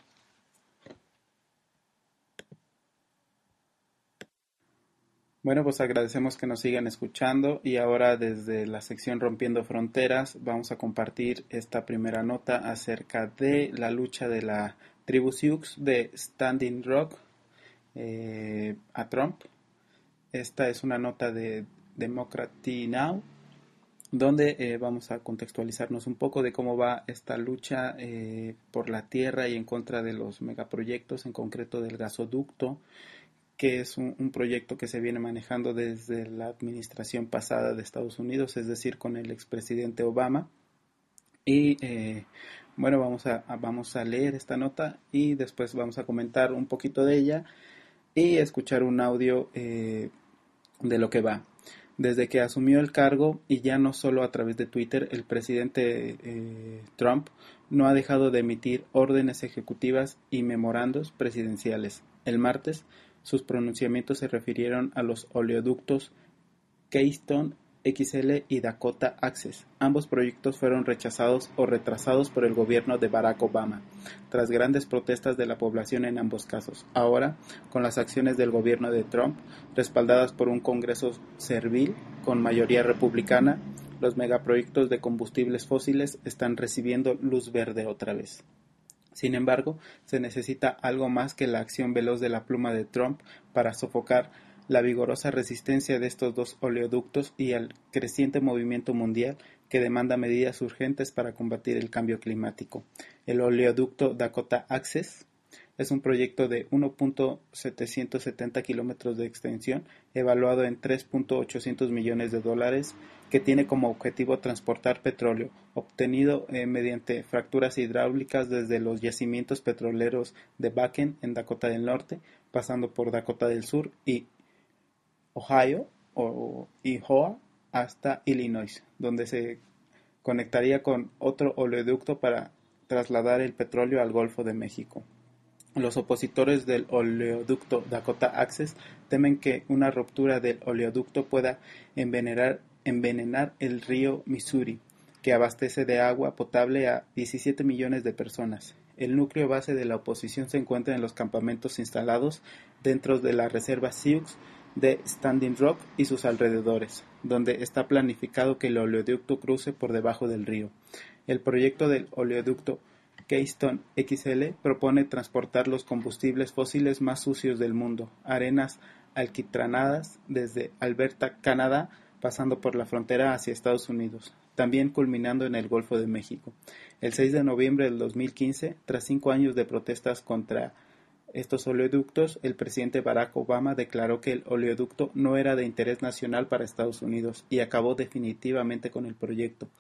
Bueno, pues agradecemos que nos sigan escuchando y ahora desde la sección Rompiendo Fronteras vamos a compartir esta primera nota acerca de la lucha de la tribu Sioux de Standing Rock eh, a Trump. Esta es una nota de Democracy Now! Donde eh, vamos a contextualizarnos un poco de cómo va esta lucha eh, por la tierra y en contra de los megaproyectos, en concreto del gasoducto, que es un, un proyecto que se viene manejando desde la administración pasada de Estados Unidos, es decir, con el expresidente Obama. Y eh, bueno, vamos a, a, vamos a leer esta nota y después vamos a comentar un poquito de ella y escuchar un audio eh, de lo que va. Desde que asumió el cargo, y ya no solo a través de Twitter, el presidente eh, Trump no ha dejado de emitir órdenes ejecutivas y memorandos presidenciales. El martes, sus pronunciamientos se refirieron a los oleoductos Keystone X L y Dakota Access. Ambos proyectos fueron rechazados o retrasados por el gobierno de Barack Obama, tras grandes protestas de la población en ambos casos. Ahora, con las acciones del gobierno de Trump, respaldadas por un Congreso servil con mayoría republicana, los megaproyectos de combustibles fósiles están recibiendo luz verde otra vez. Sin embargo, se necesita algo más que la acción veloz de la pluma de Trump para sofocar la vigorosa resistencia de estos dos oleoductos y al creciente movimiento mundial que demanda medidas urgentes para combatir el cambio climático. El oleoducto Dakota Access es un proyecto de uno punto setecientos setenta kilómetros de extensión, evaluado en tres punto ochocientos millones de dólares, que tiene como objetivo transportar petróleo obtenido eh, mediante fracturas hidráulicas desde los yacimientos petroleros de Bakken en Dakota del Norte, pasando por Dakota del Sur y Ohio o Iowa hasta Illinois, donde se conectaría con otro oleoducto para trasladar el petróleo al Golfo de México. Los opositores del oleoducto Dakota Access temen que una ruptura del oleoducto pueda envenenar, envenenar el río Missouri, que abastece de agua potable a diecisiete millones de personas. El núcleo base de la oposición se encuentra en los campamentos instalados dentro de la reserva Sioux de Standing Rock y sus alrededores, donde está planificado que el oleoducto cruce por debajo del río. El proyecto del oleoducto Keystone X L propone transportar los combustibles fósiles más sucios del mundo, arenas alquitranadas desde Alberta, Canadá, pasando por la frontera hacia Estados Unidos, también culminando en el Golfo de México. El seis de noviembre del dos mil quince, tras cinco años de protestas contra estos oleoductos, el presidente Barack Obama declaró que el oleoducto no era de interés nacional para Estados Unidos y acabó definitivamente con el proyecto.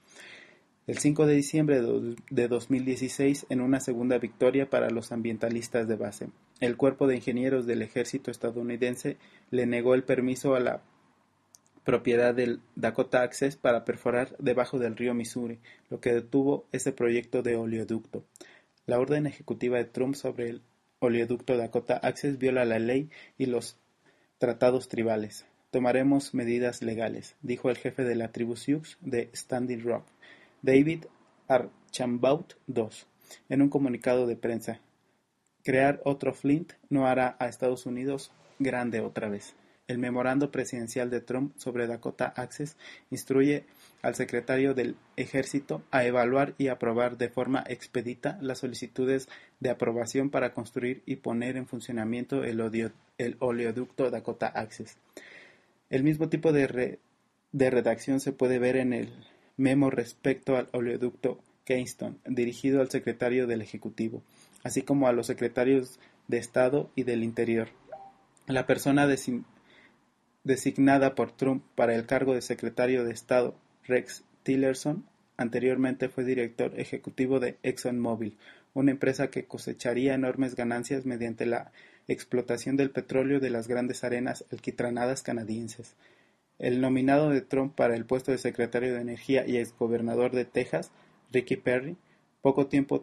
El cinco de diciembre de dos mil dieciséis, en una segunda victoria para los ambientalistas de base, el Cuerpo de Ingenieros del Ejército estadounidense le negó el permiso a la propiedad del Dakota Access para perforar debajo del río Missouri, lo que detuvo ese proyecto de oleoducto. La orden ejecutiva de Trump sobre el oleoducto Dakota Access viola la ley y los tratados tribales. Tomaremos medidas legales, dijo el jefe de la tribu Sioux de Standing Rock, David Archambault segundo, en un comunicado de prensa. Crear otro Flint no hará a Estados Unidos grande otra vez. El memorando presidencial de Trump sobre Dakota Access instruye al secretario del Ejército a evaluar y aprobar de forma expedita las solicitudes de aprobación para construir y poner en funcionamiento el, odio, el oleoducto Dakota Access. El mismo tipo de, re, de redacción se puede ver en el memo respecto al oleoducto Keystone, dirigido al secretario del Ejecutivo, así como a los secretarios de Estado y del Interior. La persona design, designada por Trump para el cargo de secretario de Estado, Rex Tillerson, anteriormente fue director ejecutivo de ExxonMobil, una empresa que cosecharía enormes ganancias mediante la explotación del petróleo de las grandes arenas alquitranadas canadienses. El nominado de Trump para el puesto de secretario de Energía y exgobernador de Texas, Ricky Perry, poco tiempo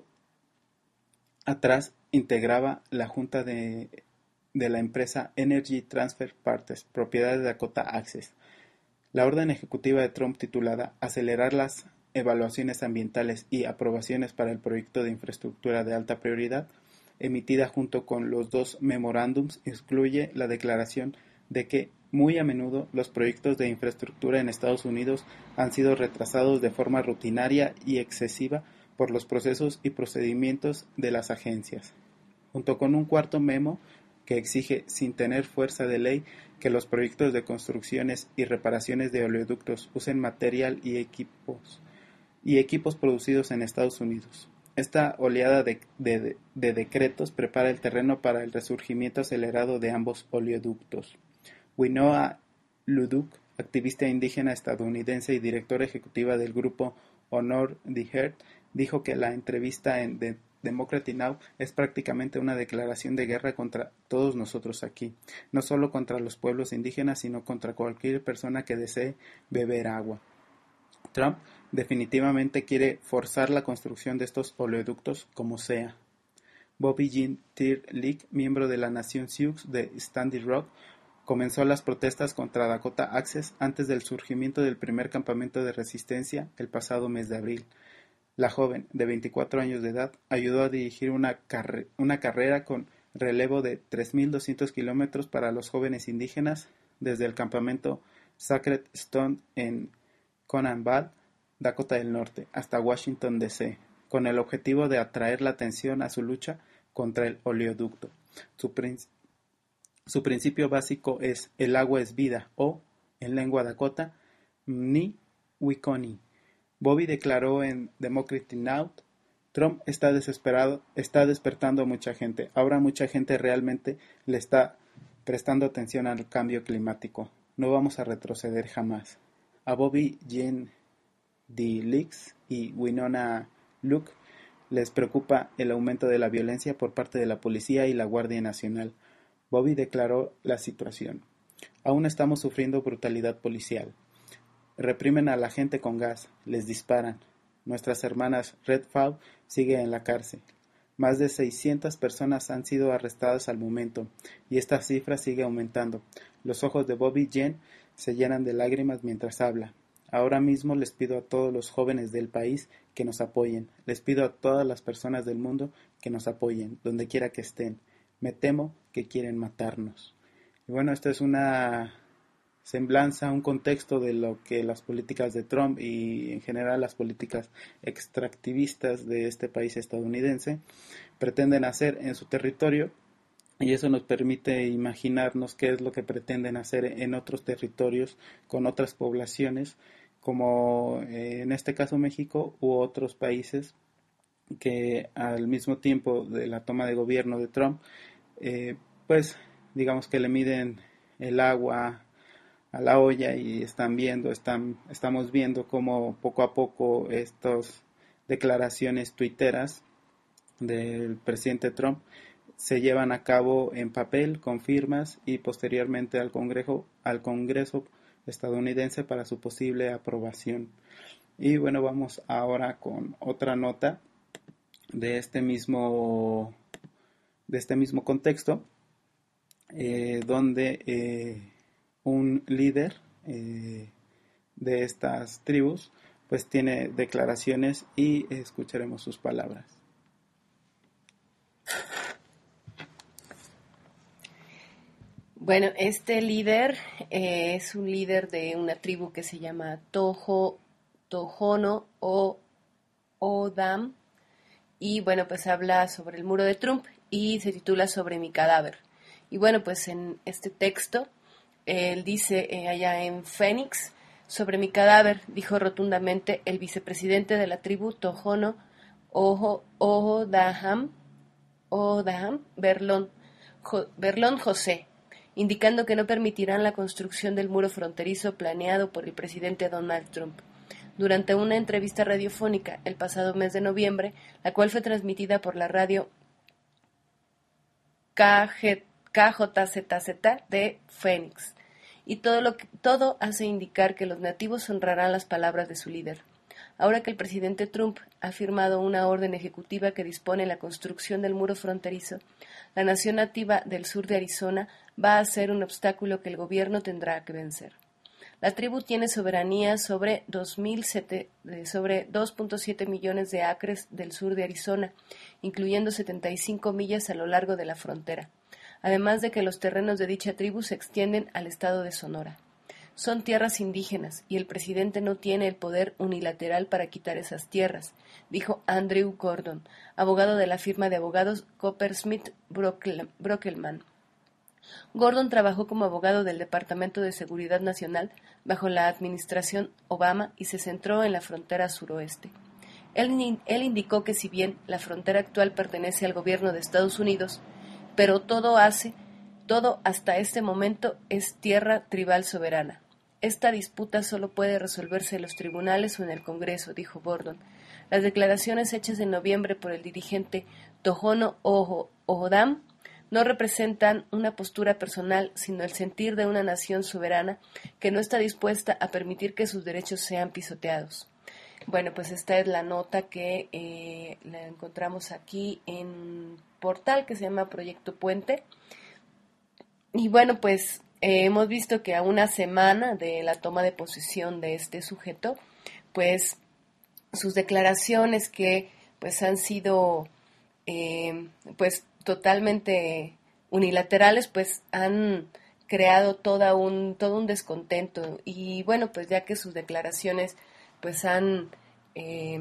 atrás integraba la junta de, de la empresa Energy Transfer Partners, propiedad de Dakota Access. La orden ejecutiva de Trump titulada Acelerar las evaluaciones ambientales y aprobaciones para el proyecto de infraestructura de alta prioridad, emitida junto con los dos memorándums, incluye la declaración de que muy a menudo los proyectos de infraestructura en Estados Unidos han sido retrasados de forma rutinaria y excesiva por los procesos y procedimientos de las agencias, junto con un cuarto memo que exige, sin tener fuerza de ley, que los proyectos de construcciones y reparaciones de oleoductos usen material y equipos y equipos producidos en Estados Unidos. Esta oleada de, de, de decretos prepara el terreno para el resurgimiento acelerado de ambos oleoductos. Winoa Leduc, activista indígena estadounidense y directora ejecutiva del grupo Honor the Earth, dijo que la entrevista en The Democracy Now! Es prácticamente una declaración de guerra contra todos nosotros aquí, no solo contra los pueblos indígenas, sino contra cualquier persona que desee beber agua. Trump definitivamente quiere forzar la construcción de estos oleoductos como sea. Bobby Jean Teer-Leek, miembro de la nación Sioux de Standing Rock, comenzó las protestas contra Dakota Access antes del surgimiento del primer campamento de resistencia el pasado mes de abril. La joven, de veinticuatro años de edad, ayudó a dirigir una, carre- una carrera con relevo de tres mil doscientos kilómetros para los jóvenes indígenas desde el campamento Sacred Stone en Conanval, Dakota del Norte, hasta Washington D C, con el objetivo de atraer la atención a su lucha contra el oleoducto. Su, prin- Su principio básico es el agua es vida o, en lengua dakota, Mni Wiconi. Bobby declaró en Democracy Now! Trump está desesperado, está despertando a mucha gente. Ahora mucha gente realmente le está prestando atención al cambio climático. No vamos a retroceder jamás. A Bobby Jean D. Leaks y Winona Luke les preocupa el aumento de la violencia por parte de la policía y la Guardia Nacional. Bobby declaró la situación. Aún estamos sufriendo brutalidad policial. Reprimen a la gente con gas, les disparan. Nuestras hermanas Red Fau sigue en la cárcel. Más de seiscientas personas han sido arrestadas al momento, y esta cifra sigue aumentando. Los ojos de Bobby Jean se llenan de lágrimas mientras habla. Ahora mismo les pido a todos los jóvenes del país que nos apoyen. Les pido a todas las personas del mundo que nos apoyen, donde quiera que estén. Me temo que quieren matarnos. Y bueno, esta es una semblanza, un contexto de lo que las políticas de Trump y en general las políticas extractivistas de este país estadounidense pretenden hacer en su territorio, y eso nos permite imaginarnos qué es lo que pretenden hacer en otros territorios con otras poblaciones, como eh, en este caso México u otros países que al mismo tiempo de la toma de gobierno de Trump, eh, pues digamos que le miden el agua a la olla y están viendo, están, estamos viendo cómo poco a poco estas declaraciones tuiteras del presidente Trump se llevan a cabo en papel, con firmas y posteriormente al Congreso, al Congreso estadounidense para su posible aprobación. Y bueno, vamos ahora con otra nota de este mismo, de este mismo contexto, eh, donde eh, un líder eh, de estas tribus pues tiene declaraciones y escucharemos sus palabras. Bueno, este líder eh, es un líder de una tribu que se llama Tojo, Tohono o O'odham, y bueno, pues habla sobre el muro de Trump y se titula Sobre mi cadáver. Y bueno, pues en este texto él dice eh, allá en Phoenix: sobre mi cadáver, dijo rotundamente el vicepresidente de la tribu Tohono O'odham, O'odham Berlón, jo, Berlón José, indicando que no permitirán la construcción del muro fronterizo planeado por el presidente Donald Trump. Durante una entrevista radiofónica el pasado mes de noviembre, la cual fue transmitida por la radio K J Z Z de Phoenix, y todo, lo que, todo hace indicar que los nativos honrarán las palabras de su líder. Ahora que el presidente Trump ha firmado una orden ejecutiva que dispone la construcción del muro fronterizo, la nación nativa del sur de Arizona va a ser un obstáculo que el gobierno tendrá que vencer. La tribu tiene soberanía sobre dos punto siete millones de acres del sur de Arizona, incluyendo setenta y cinco millas a lo largo de la frontera, además de que los terrenos de dicha tribu se extienden al estado de Sonora. Son tierras indígenas y el presidente no tiene el poder unilateral para quitar esas tierras, dijo Andrew Gordon, abogado de la firma de abogados Coppersmith Brockelman. Gordon trabajó como abogado del Departamento de Seguridad Nacional bajo la administración Obama y se centró en la frontera suroeste. Él, él indicó que si bien la frontera actual pertenece al gobierno de Estados Unidos, pero todo hace, todo hasta este momento es tierra tribal soberana. Esta disputa solo puede resolverse en los tribunales o en el Congreso, dijo Gordon. Las declaraciones hechas en noviembre por el dirigente Tohono O'odham no representan una postura personal, sino el sentir de una nación soberana que no está dispuesta a permitir que sus derechos sean pisoteados. Bueno, pues esta es la nota que eh, la encontramos aquí en un portal que se llama Proyecto Puente. Y bueno, pues eh, hemos visto que a una semana de la toma de posesión de este sujeto, pues sus declaraciones que pues han sido eh, pues totalmente unilaterales, pues han creado toda un, todo un descontento. Y bueno, pues ya que sus declaraciones pues han eh,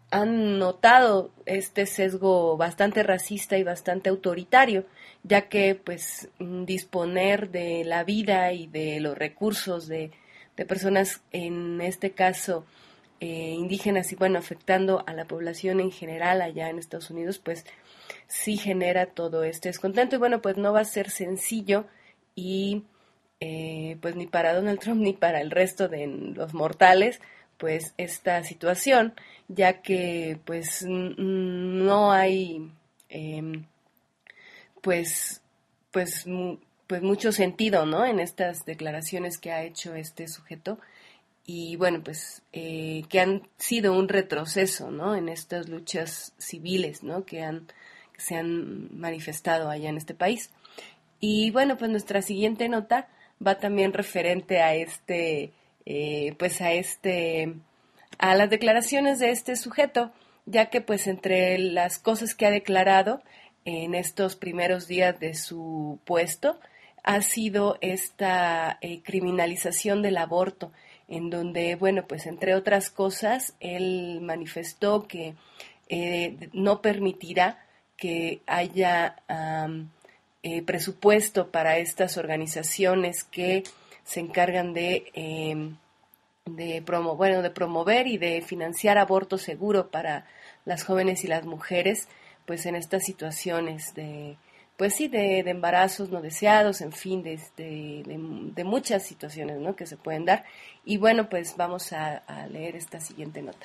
han notado este sesgo bastante racista y bastante autoritario, ya que pues disponer de la vida y de los recursos de, de personas, en este caso eh, indígenas, y bueno, afectando a la población en general allá en Estados Unidos, pues sí genera todo este descontento. Y bueno, pues no va a ser sencillo y eh, pues ni para Donald Trump ni para el resto de los mortales, pues esta situación, ya que pues no hay eh, pues pues pues mucho sentido, ¿no?, en estas declaraciones que ha hecho este sujeto, y bueno, pues eh, que han sido un retroceso, ¿no?, en estas luchas civiles, ¿no?, que han que se han manifestado allá en este país. Y bueno, pues nuestra siguiente nota va también referente a este Eh, pues a este a las declaraciones de este sujeto, ya que pues entre las cosas que ha declarado en estos primeros días de su puesto ha sido esta eh, criminalización del aborto, en donde, bueno, pues entre otras cosas él manifestó que eh, no permitirá que haya um, eh, presupuesto para estas organizaciones que se encargan de, eh, de, promo, bueno, de promover y de financiar aborto seguro para las jóvenes y las mujeres, pues en estas situaciones de, pues sí, de, de embarazos no deseados, en fin, de, de, de, de muchas situaciones, ¿no?, que se pueden dar. Y bueno, pues vamos a, a leer esta siguiente nota.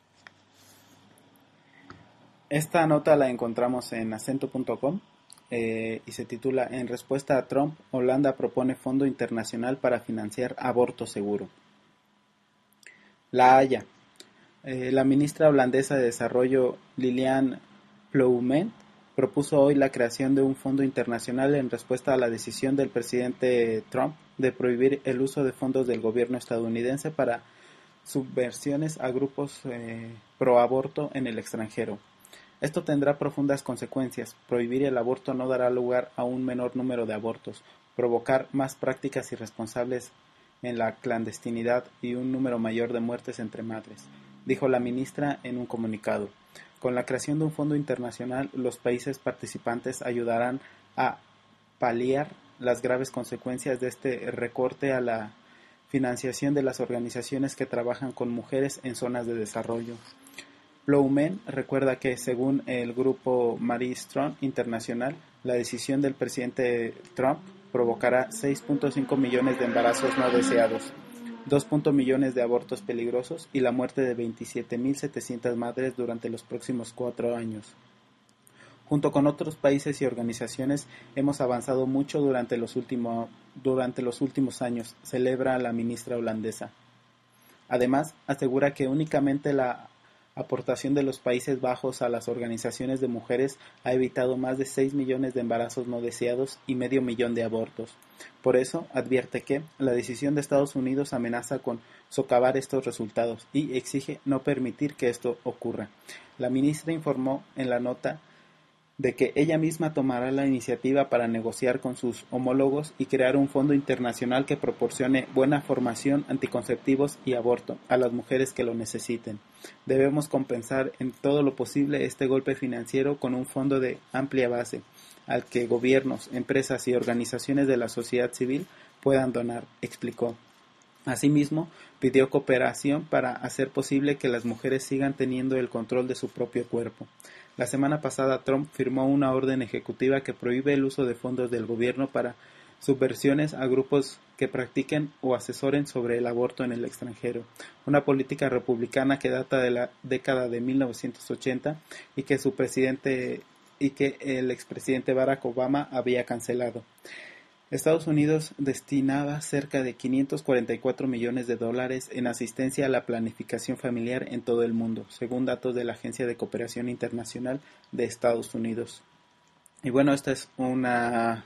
Esta nota la encontramos en acento punto com. Eh, y se titula: En respuesta a Trump, Holanda propone fondo internacional para financiar aborto seguro. La Haya. Eh, la ministra holandesa de Desarrollo, Lilian Ploumen, propuso hoy la creación de un fondo internacional en respuesta a la decisión del presidente Trump de prohibir el uso de fondos del gobierno estadounidense para subversiones a grupos eh, pro aborto en el extranjero. Esto tendrá profundas consecuencias. Prohibir el aborto no dará lugar a un menor número de abortos, provocar más prácticas irresponsables en la clandestinidad y un número mayor de muertes entre madres, dijo la ministra en un comunicado. Con la creación de un fondo internacional, los países participantes ayudarán a paliar las graves consecuencias de este recorte a la financiación de las organizaciones que trabajan con mujeres en zonas de desarrollo. Ploumen recuerda que, según el grupo Marie Stone Internacional, la decisión del presidente Trump provocará seis punto cinco millones de embarazos no deseados, dos millones de abortos peligrosos y la muerte de veintisiete mil setecientas madres durante los próximos cuatro años. Junto con otros países y organizaciones, hemos avanzado mucho durante los, último, durante los últimos años, celebra la ministra holandesa. Además, asegura que únicamente la aportación de los Países Bajos a las organizaciones de mujeres ha evitado más de seis millones de embarazos no deseados y medio millón de abortos. Por eso, advierte que la decisión de Estados Unidos amenaza con socavar estos resultados y exige no permitir que esto ocurra. La ministra informó en la nota de que ella misma tomará la iniciativa para negociar con sus homólogos y crear un fondo internacional que proporcione buena formación, anticonceptivos y aborto a las mujeres que lo necesiten. Debemos compensar en todo lo posible este golpe financiero con un fondo de amplia base al que gobiernos, empresas y organizaciones de la sociedad civil puedan donar, explicó. Asimismo, pidió cooperación para hacer posible que las mujeres sigan teniendo el control de su propio cuerpo. La semana pasada, Trump firmó una orden ejecutiva que prohíbe el uso de fondos del gobierno para subversiones a grupos que practiquen o asesoren sobre el aborto en el extranjero, una política republicana que data de la década de mil novecientos ochenta y que su presidente y que el expresidente Barack Obama había cancelado. Estados Unidos destinaba cerca de quinientos cuarenta y cuatro millones de dólares en asistencia a la planificación familiar en todo el mundo, según datos de la Agencia de Cooperación Internacional de Estados Unidos. Y bueno, esta es una,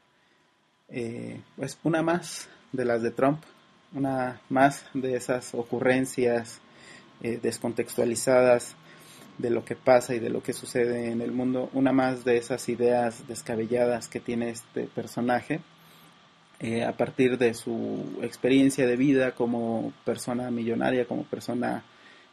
eh, pues una más de las de Trump, una más de esas ocurrencias eh, descontextualizadas de lo que pasa y de lo que sucede en el mundo, una más de esas ideas descabelladas que tiene este personaje eh, a partir de su experiencia de vida como persona millonaria, como persona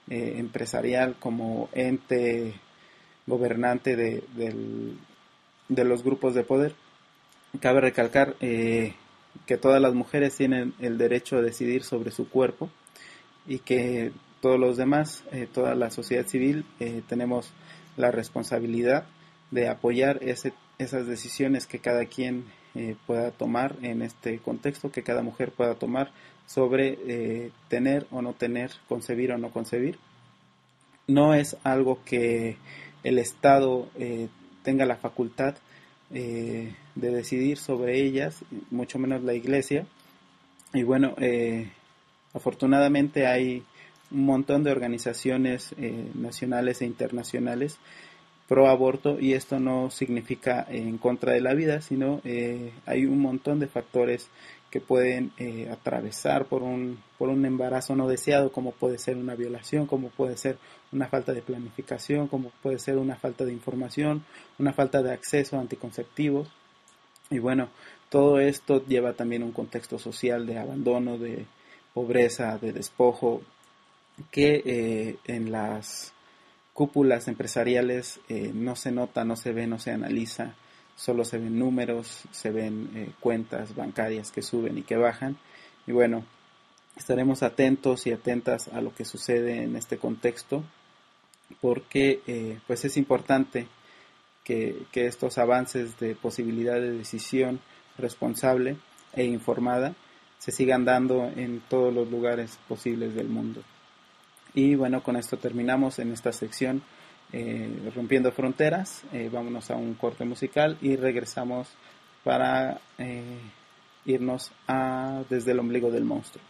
eh, empresarial, como ente gobernante de, del, de los grupos de poder. Cabe recalcar eh, que todas las mujeres tienen el derecho a decidir sobre su cuerpo y que todos los demás, eh, toda la sociedad civil, eh, tenemos la responsabilidad de apoyar ese, esas decisiones que cada quien eh, pueda tomar en este contexto, que cada mujer pueda tomar sobre eh, tener o no tener, concebir o no concebir. No es algo que el Estado eh, tenga la facultad eh, de decidir sobre ellas, mucho menos la Iglesia. Y bueno, eh, afortunadamente hay un montón de organizaciones eh, nacionales e internacionales pro aborto, y esto no significa en contra de la vida, sino eh, hay un montón de factores que pueden eh, atravesar por un, por un embarazo no deseado, como puede ser una violación, como puede ser una falta de planificación, como puede ser una falta de información, una falta de acceso a anticonceptivos. Y bueno, todo esto lleva también un contexto social de abandono, de pobreza, de despojo, que eh, en las cúpulas empresariales eh, no se nota, no se ve, no se analiza, solo se ven números, se ven eh, cuentas bancarias que suben y que bajan. Y bueno, estaremos atentos y atentas a lo que sucede en este contexto, porque eh, pues es importante que, que estos avances de posibilidad de decisión responsable e informada se sigan dando en todos los lugares posibles del mundo. Y bueno, con esto terminamos en esta sección eh, Rompiendo Fronteras. Eh, vámonos a un corte musical y regresamos para eh, irnos a Desde el Ombligo del Monstruo.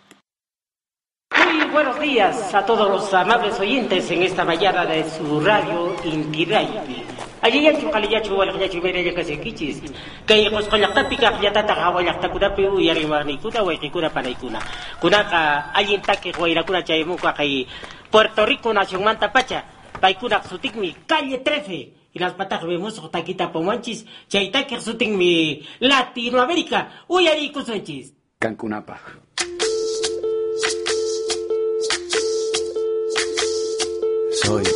Muy buenos días a todos los amables oyentes en esta mañana de su radio Inti Raymi. Allí ya chukaliyachu walakyachu mereya kasekichis. Kay qosqallaqtapiqa qllatata qawallaqtakunapi uyariwarniykuna wayqikuna panaykuna. Kunaqa allintaki wayrakuna chaymuqa kay Puerto Rico nacionmanta pacha. Paykuna sutikmi calle trece. Y las patas vemos taquita pomanchis. Chaytaki sutikmi Latinoamérica. Uyarikusunchis. Cancunapa. Soy,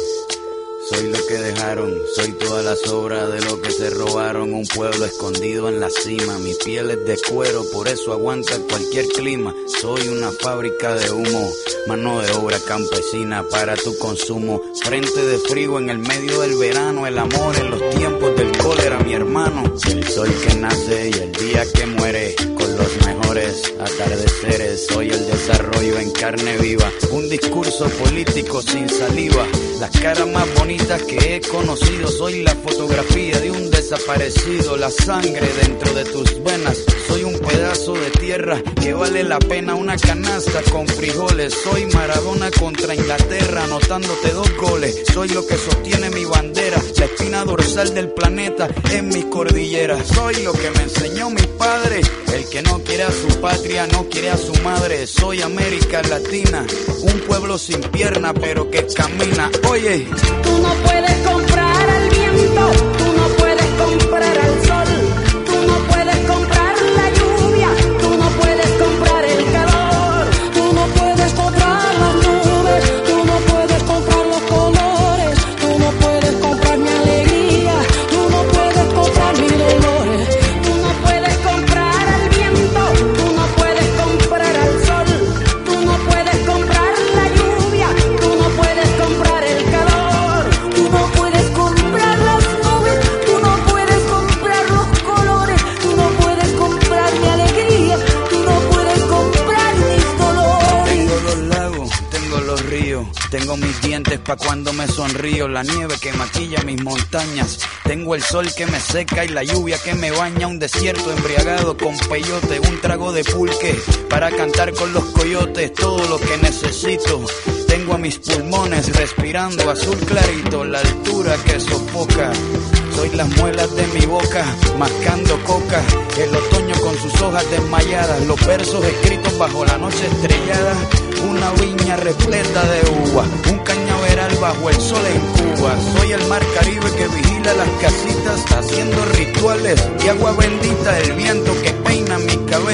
soy lo que dejaron, soy todas las obras de lo que se robaron, un pueblo escondido en la cima, mi piel es de cuero, por eso aguanta cualquier clima, soy una fábrica de humo, mano de obra campesina para tu consumo, frente de frío en el medio del verano, el amor en los tiempos del cólera, mi hermano, el sol que nace y el día que muere, con los mejores atardeceres, soy el desarrollo en carne viva, un discurso político sin saliva, las caras más bonitas que he conocido, soy la fotografía de un desaparecido, la sangre dentro de tus venas, soy un pedazo de tierra que vale la pena una canasta con frijoles, soy Maradona contra Inglaterra anotándote dos goles, soy lo que sostiene mi bandera, la espina dorsal del planeta en mis cordilleras, soy lo que me enseñó mi padre, el que no quiere a su patria no quiere a su madre, soy América Latina, un pueblo sin pierna pero que camina, oye. Tú no puedes comprar al viento, tú no puedes comprar al sol, tú no puedes comprar la lluvia, tú no puedes comprar el calor, tú no puedes comprar las nubes, tú no puedes comprar los colores, tú no puedes comprar mi alegría, tú no puedes comprar mis dolores, tú no puedes comprar al viento, tú no puedes comprar al sol, tú no puedes comprar la lluvia, tú no puedes comprar el calor. Tú no puedes comprar las nubes, tú no puedes comprar los colores, tú no puedes comprar mi alegría, tú no puedes comprar mis dolores. Tengo los lagos, tengo los ríos, tengo mis dientes pa' cuando me sonrío, la nieve que maquilla mis montañas, tengo el sol que me seca y la lluvia que me baña, un desierto embriagado con peyote, un trago de pulque para cantar con los coyotes, todo lo que necesito. Tengo a mis pulmones respirando azul clarito, la altura que sofoca. Soy las muelas de mi boca, mascando coca. El otoño con sus hojas desmayadas, los versos escritos bajo la noche estrellada. Una viña repleta de uva, un cañaveral bajo el sol en Cuba. Soy el mar Caribe que vigila las casitas, haciendo rituales y agua bendita, el viento que peina mi cabello.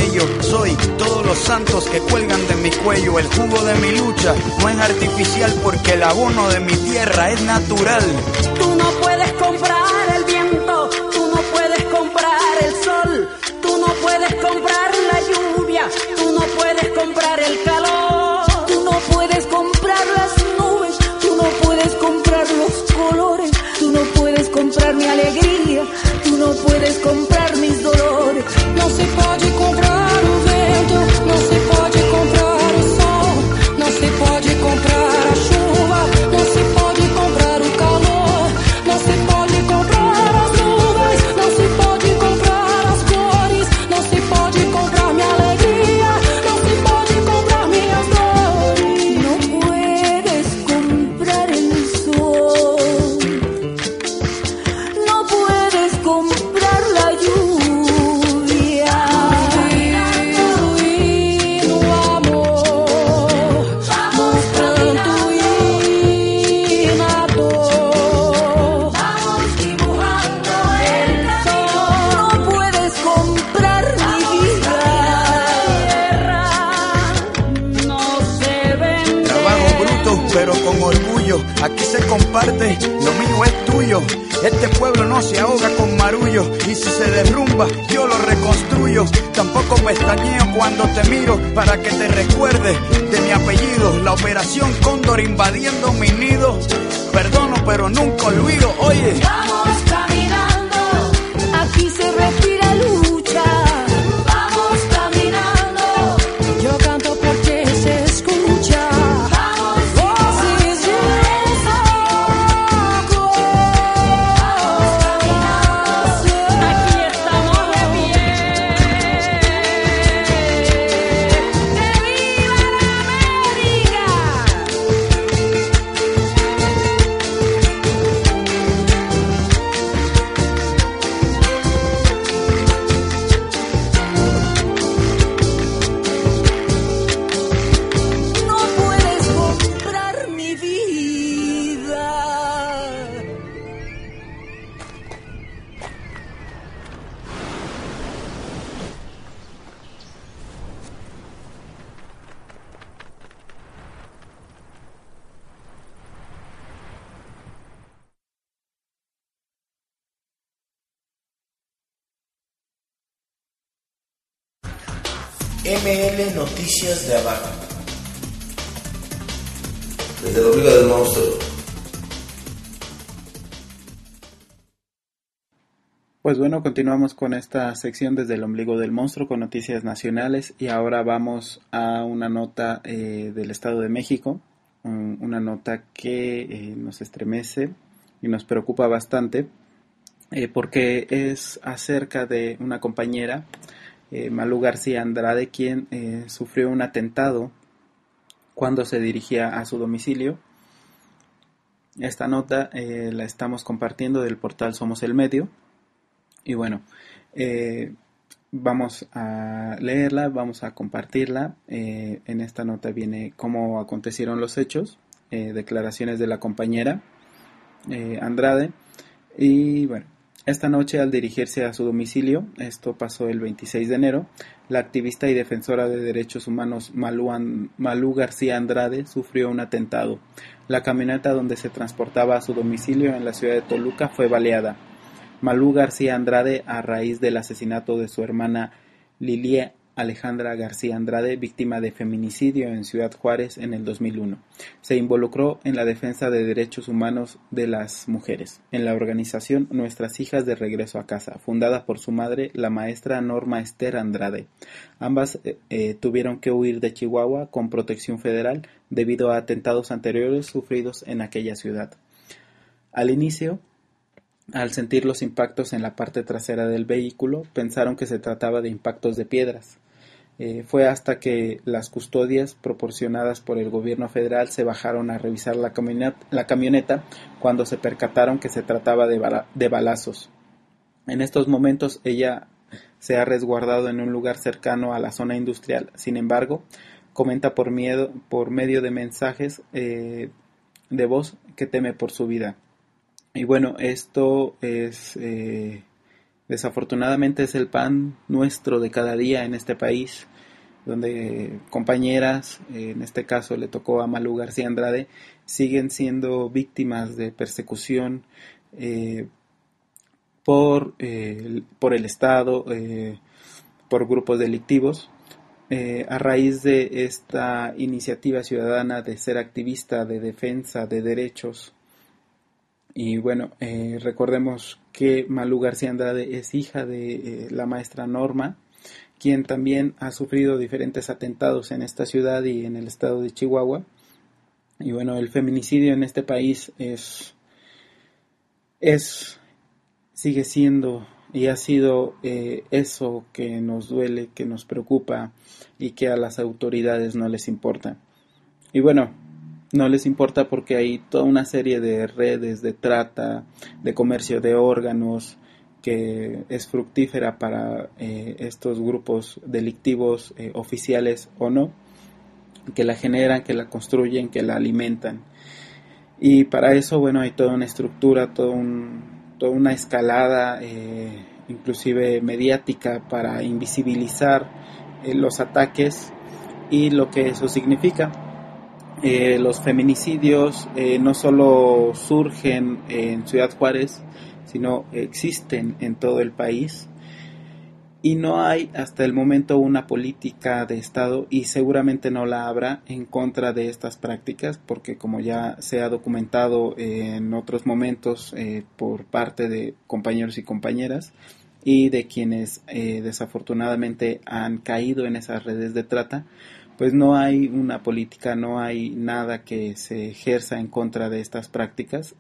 ello. Soy todos los santos que cuelgan de mi cuello. El jugo de mi lucha no es artificial porque el abono de mi tierra es natural. Tú no puedes comprar el viento, tú no puedes comprar el sol, tú no puedes comprar la lluvia, tú no puedes comprar el calor, tú no puedes comprar las nubes, tú no puedes comprar los colores, tú no puedes comprar mi alegría, tú no puedes comprar mis dolores. No se pode comprar o vento, no se pode comprar o sol, no se pode comprar a chuva, no se pode comprar o calor, no se pode comprar as nuvens, não se pode comprar as cores, não se pode comprar minha alegria, não se pode comprar minhas dores. No puedes comprar el sol, no puedes comprar la lluvia. Y no amor, vamos pranto y nado, vamos dibujando el sol. No puedes comprar mi vida, no se vende. Trabajo bruto, pero con orgullo. Aquí se comparte, lo mío es tuyo. Este pueblo no se ahoga con marullo. Y si se derrumba, yo lo reconstruyo. Tampoco pestañeo cuando te miro para que te recuerde de mi apellido. La operación Cóndor invadiendo mi nido. Perdono, pero nunca olvido. Oye, Vamos caminando, aquí se respira lucha. Vamos caminando, yo canto porque se escucha. Vamos voces de saco. Aquí estamos de pie. ¡Que viva la América! No puedes comprar mi vida. M L Noticias de Abajo. Desde el ombligo del monstruo. Pues bueno, continuamos con esta sección desde el ombligo del monstruo con noticias nacionales y ahora vamos a una nota eh, del Estado de México, um, una nota que eh, nos estremece y nos preocupa bastante eh, porque es acerca de una compañera, eh, Malú García Andrade, quien eh, sufrió un atentado cuando se dirigía a su domicilio. Esta nota eh, la estamos compartiendo del portal Somos el Medio. Y bueno, eh, vamos a leerla, vamos a compartirla. Eh, en esta nota viene cómo acontecieron los hechos, eh, declaraciones de la compañera eh, Andrade. Y bueno, esta noche al dirigirse a su domicilio, esto pasó el veintiséis de enero, la activista y defensora de derechos humanos Malú, An- Malú García Andrade sufrió un atentado. La camioneta donde se transportaba a su domicilio en la ciudad de Toluca fue baleada. Malú García Andrade, a raíz del asesinato de su hermana Lilia Alejandra García Andrade, víctima de feminicidio en Ciudad Juárez en el dos mil uno, se involucró en la defensa de derechos humanos de las mujeres, en la organización Nuestras Hijas de Regreso a Casa, fundada por su madre, la maestra Norma Ester Andrade. Ambas eh, tuvieron que huir de Chihuahua con protección federal debido a atentados anteriores sufridos en aquella ciudad. Al inicio, al sentir los impactos en la parte trasera del vehículo, pensaron que se trataba de impactos de piedras. Eh, fue hasta que las custodias proporcionadas por el gobierno federal se bajaron a revisar la camioneta, la camioneta cuando se percataron que se trataba de, bala, de balazos. En estos momentos ella se ha resguardado en un lugar cercano a la zona industrial. Sin embargo, comenta por, miedo, por medio de mensajes eh, de voz que teme por su vida. Y bueno, esto es eh, desafortunadamente es el pan nuestro de cada día en este país, donde compañeras, en este caso le tocó a Malú García Andrade, siguen siendo víctimas de persecución eh, por, eh, por el Estado, eh, por grupos delictivos, eh, a raíz de esta iniciativa ciudadana de ser activista de defensa de derechos. Y bueno, eh, recordemos que Malú García Andrade es hija de eh, la maestra Norma, quien también ha sufrido diferentes atentados en esta ciudad y en el estado de Chihuahua. Y bueno, el feminicidio en este país es, es sigue siendo y ha sido eh, eso que nos duele, que nos preocupa y que a las autoridades no les importa. Y bueno, no les importa porque hay toda una serie de redes de trata, de comercio de órganos, que es fructífera para eh, estos grupos delictivos, eh, oficiales o no, que la generan, que la construyen, que la alimentan. Y para eso, bueno, hay toda una estructura, todo un, toda una escalada, eh, inclusive mediática, para invisibilizar eh, los ataques y lo que eso significa. Eh, los feminicidios eh, no solo surgen en Ciudad Juárez, sino existen en todo el país, y no hay hasta el momento una política de Estado, y seguramente no la habrá, en contra de estas prácticas, porque como ya se ha documentado en otros momentos eh, por parte de compañeros y compañeras y de quienes eh, desafortunadamente han caído en esas redes de trata, pues no hay una política, no hay nada que se ejerza en contra de estas prácticas,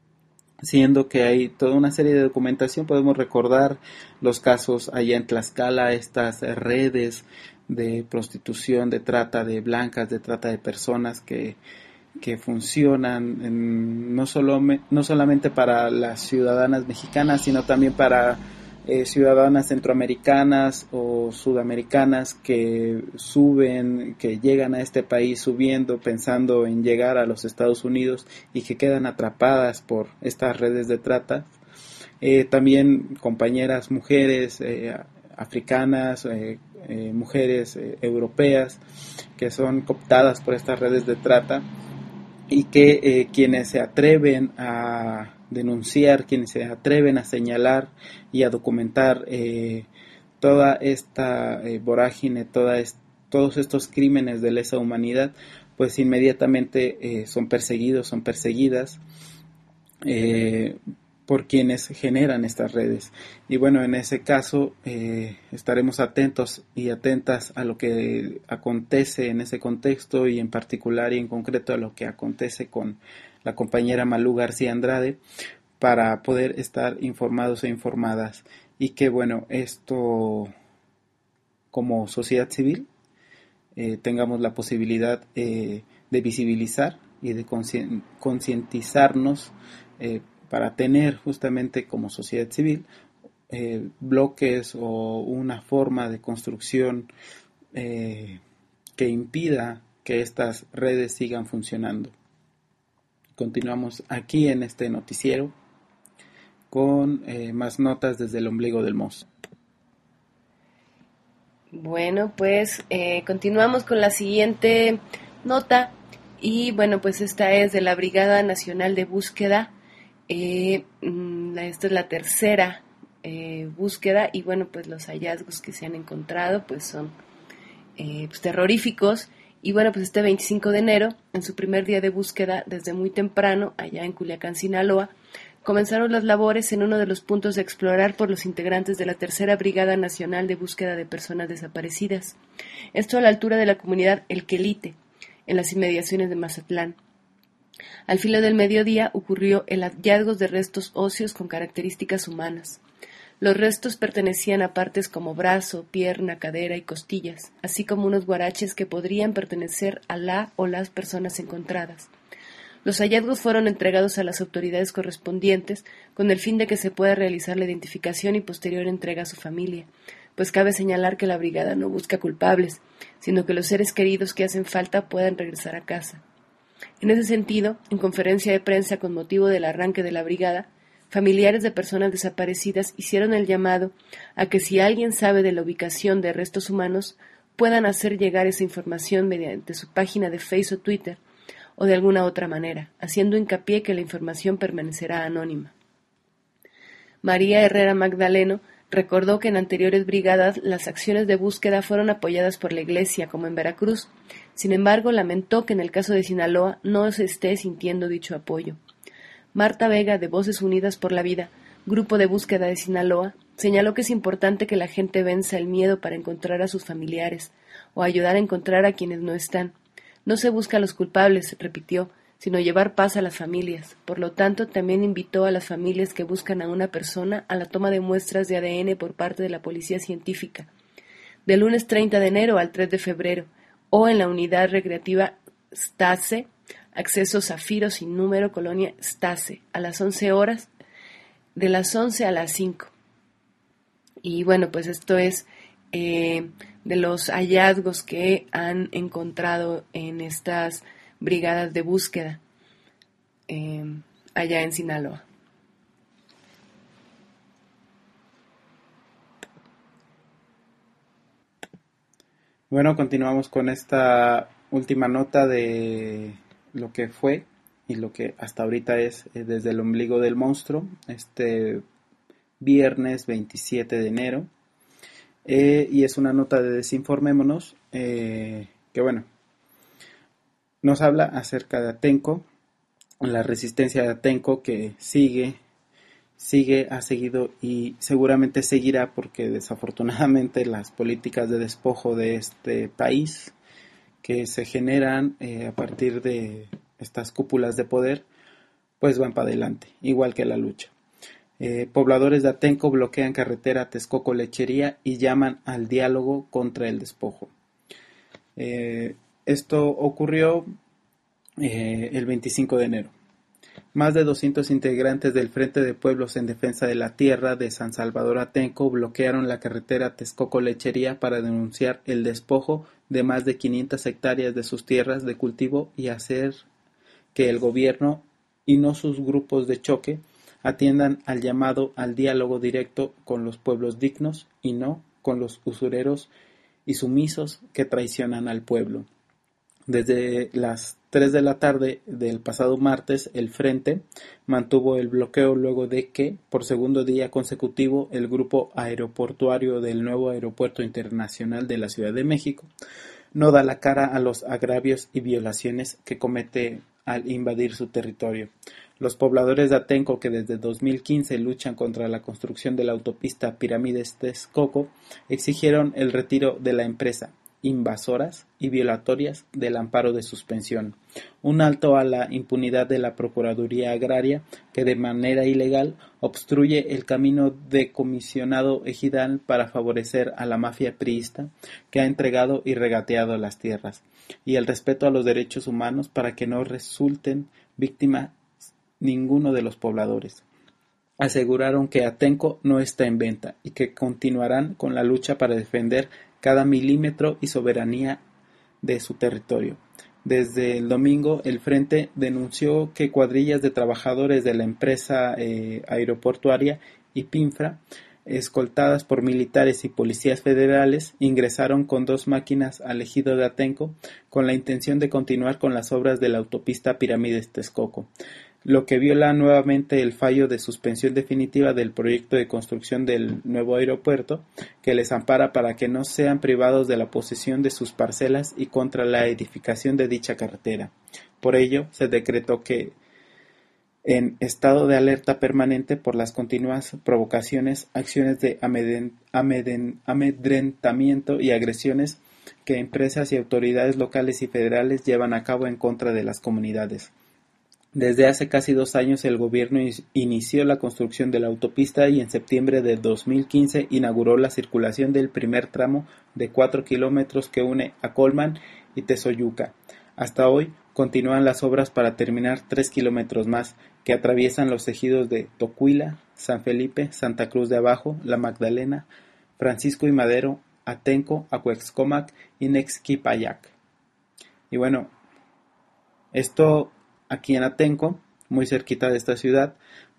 siendo que hay toda una serie de documentación. Podemos recordar los casos allá en Tlaxcala, estas redes de prostitución, de trata de blancas, de trata de personas que, que funcionan en, no, solo, no solamente para las ciudadanas mexicanas, sino también para eh, ciudadanas centroamericanas o sudamericanas que suben, que llegan a este país subiendo, pensando en llegar a los Estados Unidos y que quedan atrapadas por estas redes de trata. Eh, también compañeras mujeres eh, africanas, eh, eh, mujeres eh, europeas que son cooptadas por estas redes de trata, y que eh, quienes se atreven a denunciar, quienes se atreven a señalar y a documentar eh, toda esta eh, vorágine, toda est- todos estos crímenes de lesa humanidad, pues inmediatamente eh, son perseguidos, son perseguidas eh, por quienes generan estas redes. Y bueno, en ese caso eh, estaremos atentos y atentas a lo que acontece en ese contexto, y en particular y en concreto a lo que acontece con la compañera Malú García Andrade, para poder estar informados e informadas, y que bueno, esto como sociedad civil eh, tengamos la posibilidad eh, de visibilizar y de conscien- concientizarnos eh, para tener justamente como sociedad civil eh, bloques o una forma de construcción eh, que impida que estas redes sigan funcionando. Continuamos aquí en este noticiero con eh, más notas desde el ombligo del monstruo. Bueno, pues eh, continuamos con la siguiente nota, y bueno, pues esta es de la Brigada Nacional de Búsqueda. Eh, esta es la tercera eh, búsqueda, y bueno, pues los hallazgos que se han encontrado pues son eh, pues, terroríficos. Y bueno, pues este veinticinco de enero, en su primer día de búsqueda, desde muy temprano, allá en Culiacán, Sinaloa, comenzaron las labores en uno de los puntos de explorar por los integrantes de la Tercera Brigada Nacional de Búsqueda de Personas Desaparecidas. Esto a la altura de la comunidad El Quelite, en las inmediaciones de Mazatlán. Al filo del mediodía ocurrió el hallazgo de restos óseos con características humanas. Los restos pertenecían a partes como brazo, pierna, cadera y costillas, así como unos guaraches que podrían pertenecer a la o las personas encontradas. Los hallazgos fueron entregados a las autoridades correspondientes con el fin de que se pueda realizar la identificación y posterior entrega a su familia, pues cabe señalar que la brigada no busca culpables, sino que los seres queridos que hacen falta puedan regresar a casa. En ese sentido, en conferencia de prensa con motivo del arranque de la brigada, Familiares de personas desaparecidas hicieron el llamado a que si alguien sabe de la ubicación de restos humanos, puedan hacer llegar esa información mediante su página de Facebook o Twitter o de alguna otra manera, haciendo hincapié que la información permanecerá anónima. María Herrera Magdaleno recordó que en anteriores brigadas las acciones de búsqueda fueron apoyadas por la Iglesia, como en Veracruz. Sin embargo, lamentó que en el caso de Sinaloa no se esté sintiendo dicho apoyo. Marta Vega, de Voces Unidas por la Vida, Grupo de Búsqueda de Sinaloa, señaló que es importante que la gente venza el miedo para encontrar a sus familiares o ayudar a encontrar a quienes no están. No se busca a los culpables, repitió, sino llevar paz a las familias. Por lo tanto, también invitó a las familias que buscan a una persona a la toma de muestras de A D N por parte de la Policía Científica, del lunes treinta de enero al tres de febrero, o en la Unidad Recreativa Stase, Acceso Zafiro sin número, Colonia Stase, a las once horas, de las once a las cinco. Y bueno, pues esto es eh, de los hallazgos que han encontrado en estas brigadas de búsqueda eh, allá en Sinaloa. Bueno, continuamos con esta última nota de lo que fue y lo que hasta ahorita es eh, desde el ombligo del monstruo, este viernes veintisiete de enero, eh, y es una nota de Desinformémonos, eh, que bueno, nos habla acerca de Atenco, la resistencia de Atenco que sigue, sigue, ha seguido y seguramente seguirá, porque desafortunadamente las políticas de despojo de este país que se generan eh, a partir de estas cúpulas de poder, pues van para adelante, igual que la lucha. Eh, pobladores de Atenco bloquean carretera Texcoco Lechería y llaman al diálogo contra el despojo. Eh, esto ocurrió eh, el veinticinco de enero. Más de doscientos integrantes del Frente de Pueblos en Defensa de la Tierra de San Salvador Atenco bloquearon la carretera Texcoco Lechería para denunciar el despojo de más de quinientas hectáreas de sus tierras de cultivo y hacer que el gobierno y no sus grupos de choque atiendan al llamado al diálogo directo con los pueblos dignos y no con los usureros y sumisos que traicionan al pueblo. Desde las tres de la tarde del pasado martes, el Frente mantuvo el bloqueo luego de que, por segundo día consecutivo, el grupo aeroportuario del nuevo Aeropuerto Internacional de la Ciudad de México no da la cara a los agravios y violaciones que comete al invadir su territorio. Los pobladores de Atenco, que desde dos mil quince luchan contra la construcción de la autopista Pirámides-Texcoco, exigieron el retiro de la empresa, invasoras y violatorias del amparo de suspensión, un alto a la impunidad de la Procuraduría Agraria, que de manera ilegal obstruye el camino de comisionado ejidal para favorecer a la mafia priista que ha entregado y regateado las tierras, y el respeto a los derechos humanos para que no resulten víctimas ninguno de los pobladores. Aseguraron que Atenco no está en venta y que continuarán con la lucha para defender cada milímetro y soberanía de su territorio. Desde el domingo, el Frente denunció que cuadrillas de trabajadores de la empresa eh, aeroportuaria y Pinfra, escoltadas por militares y policías federales, ingresaron con dos máquinas al ejido de Atenco con la intención de continuar con las obras de la autopista Pirámides-Texcoco, lo que viola nuevamente el fallo de suspensión definitiva del proyecto de construcción del nuevo aeropuerto, que les ampara para que no sean privados de la posesión de sus parcelas y contra la edificación de dicha carretera. Por ello, se decretó que, en estado de alerta permanente por las continuas provocaciones, acciones de amedren, amedren, amedrentamiento y agresiones que empresas y autoridades locales y federales llevan a cabo en contra de las comunidades. Desde hace casi dos años el gobierno inició la construcción de la autopista y en septiembre de dos mil quince inauguró la circulación del primer tramo de cuatro kilómetros que une a Colman y Tezoyuca. Hasta hoy continúan las obras para terminar tres kilómetros más que atraviesan los ejidos de Tocuila, San Felipe, Santa Cruz de Abajo, La Magdalena, Francisco y Madero, Atenco, Acuexcomac y Nexquipayac. Y bueno, esto aquí en Atenco, muy cerquita de esta ciudad,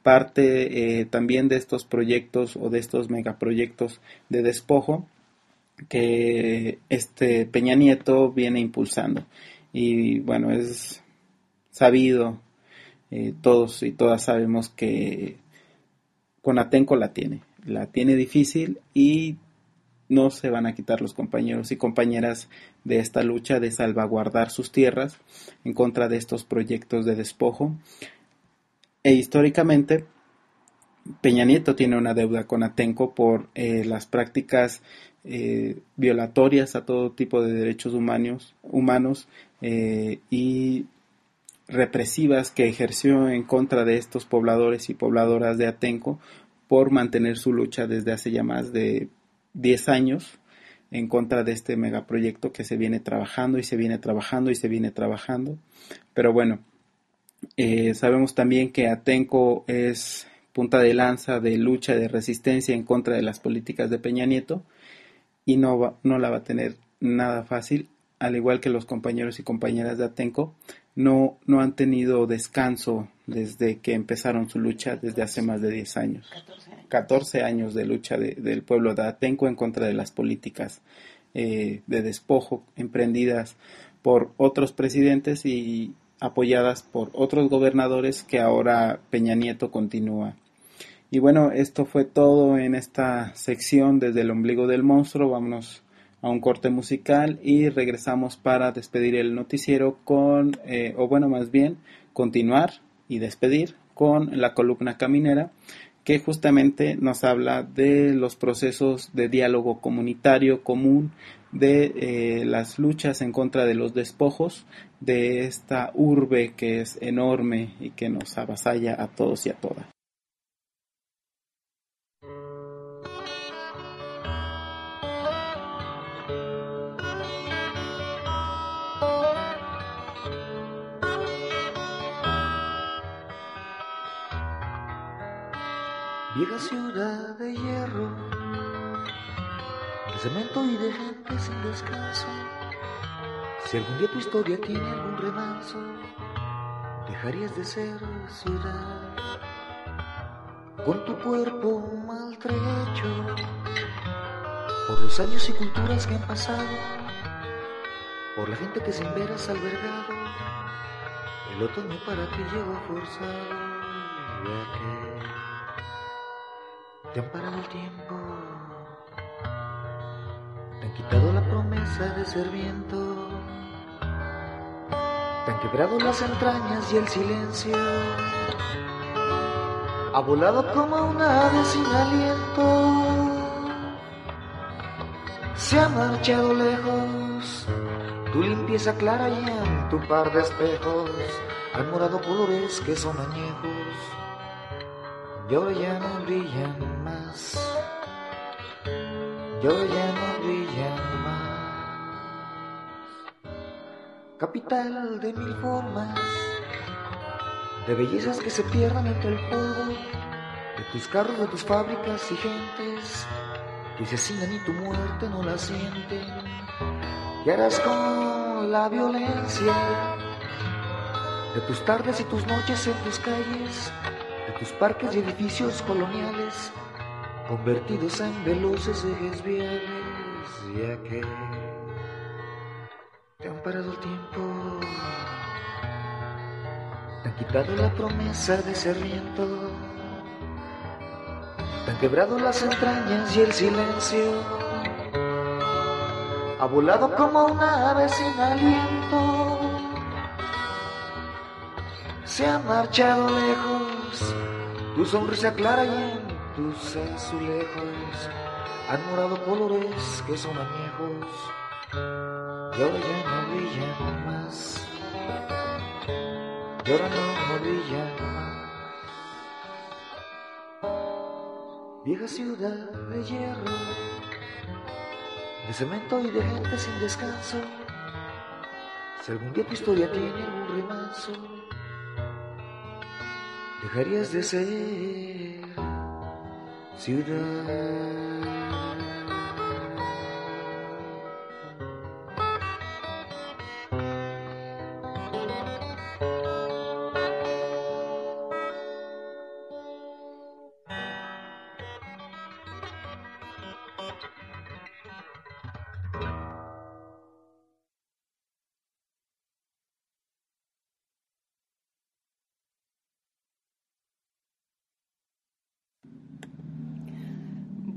parte eh, también de estos proyectos o de estos megaproyectos de despojo que este Peña Nieto viene impulsando. Y bueno, es sabido, eh, todos y todas sabemos que Conatenco la tiene, la tiene difícil y no se van a quitar los compañeros y compañeras de esta lucha de salvaguardar sus tierras en contra de estos proyectos de despojo. E históricamente, Peña Nieto tiene una deuda con Atenco por eh, las prácticas eh, violatorias a todo tipo de derechos humanos, humanos eh, y represivas que ejerció en contra de estos pobladores y pobladoras de Atenco por mantener su lucha desde hace ya más de diez años en contra de este megaproyecto que se viene trabajando y se viene trabajando y se viene trabajando. Pero bueno, eh, sabemos también que Atenco es punta de lanza de lucha, de resistencia en contra de las políticas de Peña Nieto y no, va, no la va a tener nada fácil, al igual que los compañeros y compañeras de Atenco, no, no han tenido descanso desde que empezaron su lucha desde hace más de diez años. catorce años de lucha de, del pueblo de Atenco en contra de las políticas eh, de despojo emprendidas por otros presidentes y apoyadas por otros gobernadores que ahora Peña Nieto continúa. Y bueno, esto fue todo en esta sección desde el ombligo del monstruo. Vámonos a un corte musical y regresamos para despedir el noticiero con, eh, o bueno, más bien, continuar y despedir con la columna caminera, que justamente nos habla de los procesos de diálogo comunitario común, de eh, las luchas en contra de los despojos, de esta urbe que es enorme y que nos avasalla a todos y a todas. Vieja ciudad de hierro, de cemento y de gente sin descanso. Si algún día tu historia tiene algún remanso, dejarías de ser ciudad. Con tu cuerpo maltrecho por los años y culturas que han pasado, por la gente que sin veras ha albergado el otoño para ti llegó forzado, ya que te han parado el tiempo, te han quitado la promesa de ser viento, te han quebrado las entrañas y el silencio ha volado como una ave sin aliento, se ha marchado lejos tu limpieza clara y en tu par de espejos han morado colores que son añejos y ahora ya no brillan más, y ahora ya no brillan más. Capital de mil formas, de bellezas que se pierden entre el polvo, de tus carros, de tus fábricas y gentes que se hacinan y tu muerte no la sienten. ¿Qué harás con la violencia de tus tardes y tus noches en tus calles, de tus parques y edificios coloniales convertidos en veloces ejes viales, ya que te han parado el tiempo, te han quitado la promesa de ser viento, te han quebrado las entrañas y el silencio ha volado como una ave sin aliento, se ha marchado lejos tu sonrisa clara y en tus azulejos han morado colores que son añejos y ahora ya no brillan más, y ahora no, no brillan más. Vieja ciudad de hierro, de cemento y de gente sin descanso, si algún día tu historia tiene un remanso, dejarías de ser ciudad.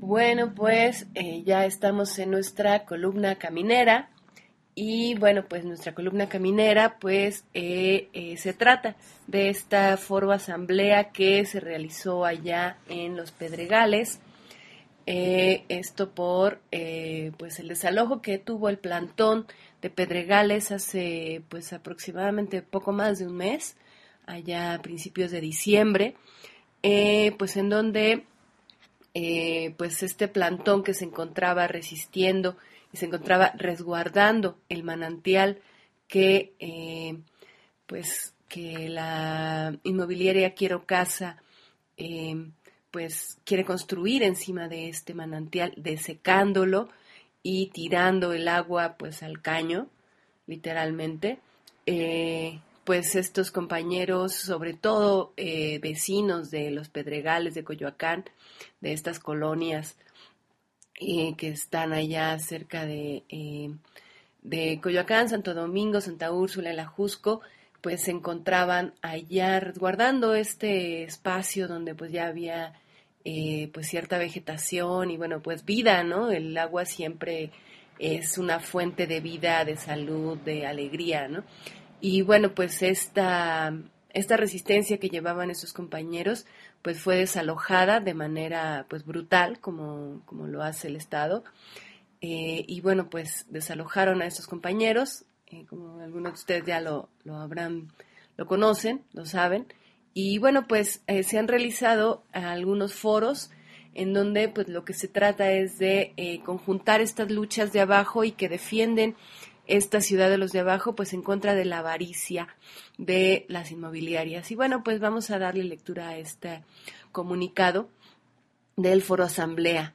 Bueno, pues eh, ya estamos en nuestra columna caminera y bueno, pues nuestra columna caminera pues eh, eh, se trata de esta foro asamblea que se realizó allá en Los Pedregales, eh, esto por eh, pues el desalojo que tuvo el plantón de Pedregales hace pues aproximadamente poco más de un mes, allá a principios de diciembre, eh, pues en donde Eh, pues este plantón que se encontraba resistiendo y se encontraba resguardando el manantial que eh, pues que la inmobiliaria Quiero Casa eh, pues quiere construir encima de este manantial, desecándolo y tirando el agua pues al caño, literalmente. eh, pues estos compañeros, sobre todo eh, vecinos de Los Pedregales, de Coyoacán, de estas colonias eh, que están allá cerca de, eh, de Coyoacán, Santo Domingo, Santa Úrsula, el Ajusco, pues se encontraban allá resguardando este espacio donde pues ya había eh, pues cierta vegetación y bueno, pues vida, ¿no? El agua siempre es una fuente de vida, de salud, de alegría, ¿no? Y bueno, pues esta, esta resistencia que llevaban esos compañeros, pues fue desalojada de manera pues brutal, como, como lo hace el Estado. Eh, y bueno, pues desalojaron a estos compañeros, eh, como algunos de ustedes ya lo, lo habrán, lo conocen, lo saben. Y bueno, pues eh, se han realizado algunos foros en donde pues lo que se trata es de eh, conjuntar estas luchas de abajo y que defienden esta ciudad de los de abajo, pues en contra de la avaricia de las inmobiliarias. Y bueno, pues vamos a darle lectura a este comunicado del Foro Asamblea.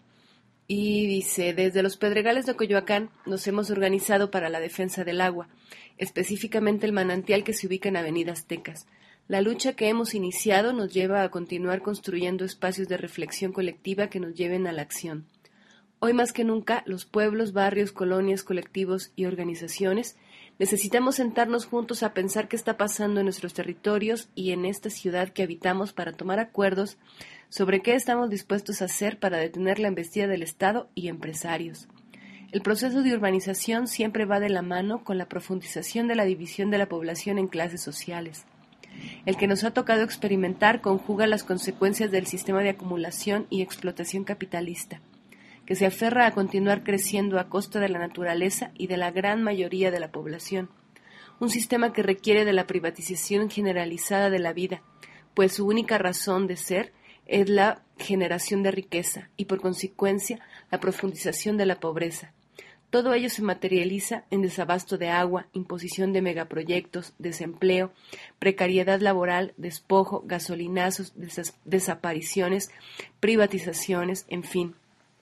Y dice, desde Los Pedregales de Coyoacán nos hemos organizado para la defensa del agua, específicamente el manantial que se ubica en Avenida Aztecas. La lucha que hemos iniciado nos lleva a continuar construyendo espacios de reflexión colectiva que nos lleven a la acción. Hoy más que nunca, los pueblos, barrios, colonias, colectivos y organizaciones necesitamos sentarnos juntos a pensar qué está pasando en nuestros territorios y en esta ciudad que habitamos para tomar acuerdos sobre qué estamos dispuestos a hacer para detener la embestida del Estado y empresarios. El proceso de urbanización siempre va de la mano con la profundización de la división de la población en clases sociales. El que nos ha tocado experimentar conjuga las consecuencias del sistema de acumulación y explotación capitalista, que se aferra a continuar creciendo a costa de la naturaleza y de la gran mayoría de la población. Un sistema que requiere de la privatización generalizada de la vida, pues su única razón de ser es la generación de riqueza y, por consecuencia, la profundización de la pobreza. Todo ello se materializa en desabasto de agua, imposición de megaproyectos, desempleo, precariedad laboral, despojo, gasolinazos, des- desapariciones, privatizaciones, en fin.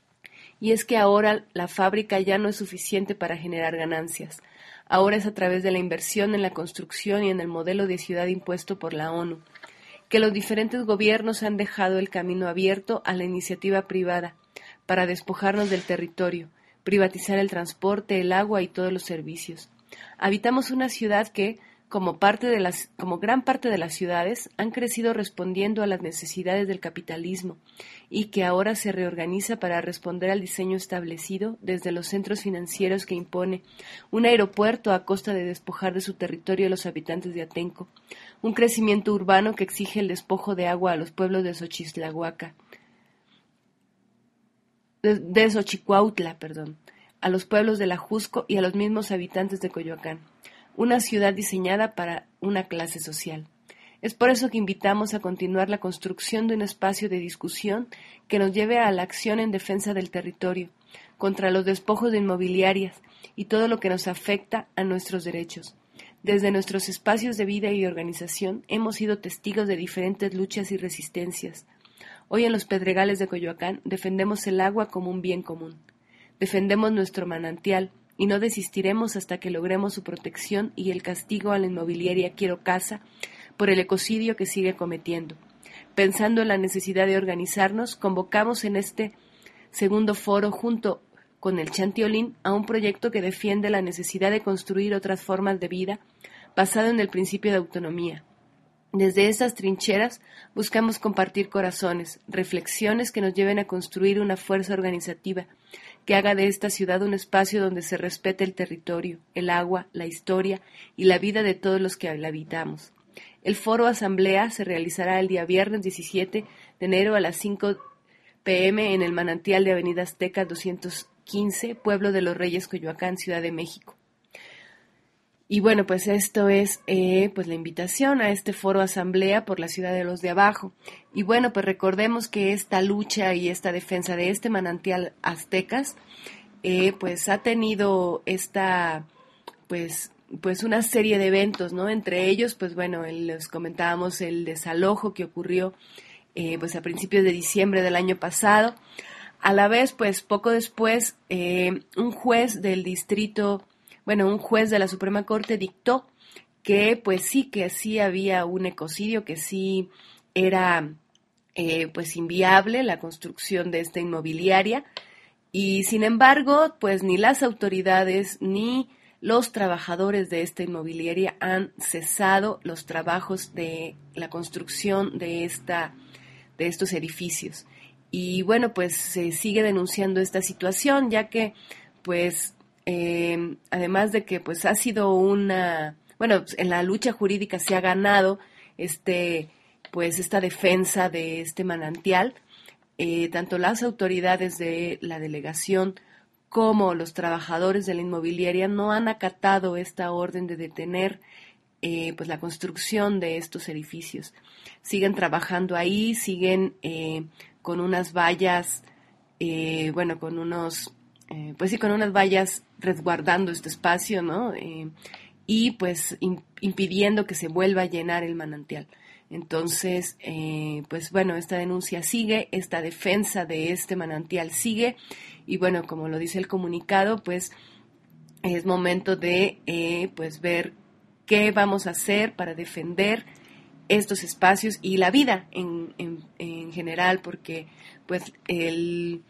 Y es que ahora la fábrica ya no es suficiente para generar ganancias. Ahora es a través de la inversión en la construcción y en el modelo de ciudad impuesto por la ONU, que los diferentes gobiernos han dejado el camino abierto a la iniciativa privada para despojarnos del territorio, privatizar el transporte, el agua y todos los servicios. Habitamos una ciudad que, como parte de las, como gran parte de las ciudades, han crecido respondiendo a las necesidades del capitalismo y que ahora se reorganiza para responder al diseño establecido desde los centros financieros que impone un aeropuerto a costa de despojar de su territorio a los habitantes de Atenco, un crecimiento urbano que exige el despojo de agua a los pueblos de Xochitlahuaca, de, de Xochicuautla, perdón, a los pueblos del Ajusco y a los mismos habitantes de Coyoacán. Una ciudad diseñada para una clase social. Es por eso que invitamos a continuar la construcción de un espacio de discusión que nos lleve a la acción en defensa del territorio, contra los despojos de inmobiliarias y todo lo que nos afecta a nuestros derechos. Desde nuestros espacios de vida y de organización hemos sido testigos de diferentes luchas y resistencias. Hoy en Los Pedregales de Coyoacán defendemos el agua como un bien común. Defendemos nuestro manantial, y no desistiremos hasta que logremos su protección y el castigo a la inmobiliaria Quiero Casa por el ecocidio que sigue cometiendo. Pensando en la necesidad de organizarnos, convocamos en este segundo foro junto con el Chantiolín a un proyecto que defiende la necesidad de construir otras formas de vida basado en el principio de autonomía. Desde estas trincheras buscamos compartir corazones, reflexiones que nos lleven a construir una fuerza organizativa que haga de esta ciudad un espacio donde se respete el territorio, el agua, la historia y la vida de todos los que la habitamos. El foro asamblea se realizará el día viernes diecisiete de enero a las cinco pe eme en el manantial de Avenida Azteca doscientos quince, Pueblo de los Reyes, Coyoacán, Ciudad de México. Y bueno, pues esto es eh, pues la invitación a este foro asamblea por la ciudad de los de abajo. Y bueno, pues recordemos que esta lucha y esta defensa de este manantial aztecas, eh, pues ha tenido esta, pues, pues una serie de eventos, ¿no? Entre ellos, pues bueno, el, les comentábamos el desalojo que ocurrió eh, pues a principios de diciembre del año pasado. A la vez, pues poco después, eh, un juez del distrito Bueno, un juez de la Suprema Corte dictó que pues sí, que sí había un ecocidio, que sí era eh, pues inviable la construcción de esta inmobiliaria y sin embargo pues ni las autoridades ni los trabajadores de esta inmobiliaria han cesado los trabajos de la construcción de, esta, de estos edificios. Y bueno, pues se sigue denunciando esta situación ya que pues Eh, además de que pues ha sido una, bueno, en la lucha jurídica se ha ganado este, pues esta defensa de este manantial, eh, tanto las autoridades de la delegación como los trabajadores de la inmobiliaria no han acatado esta orden de detener eh, pues la construcción de estos edificios. Siguen trabajando ahí, siguen eh, con unas vallas, eh, bueno, con unos Eh, pues sí, con unas vallas resguardando este espacio, ¿no? Eh, y pues in, impidiendo que se vuelva a llenar el manantial. Entonces, eh, pues bueno, esta denuncia sigue, esta defensa de este manantial sigue, y bueno, como lo dice el comunicado, pues es momento de eh, pues ver qué vamos a hacer para defender estos espacios y la vida en, en, en general, porque pues el...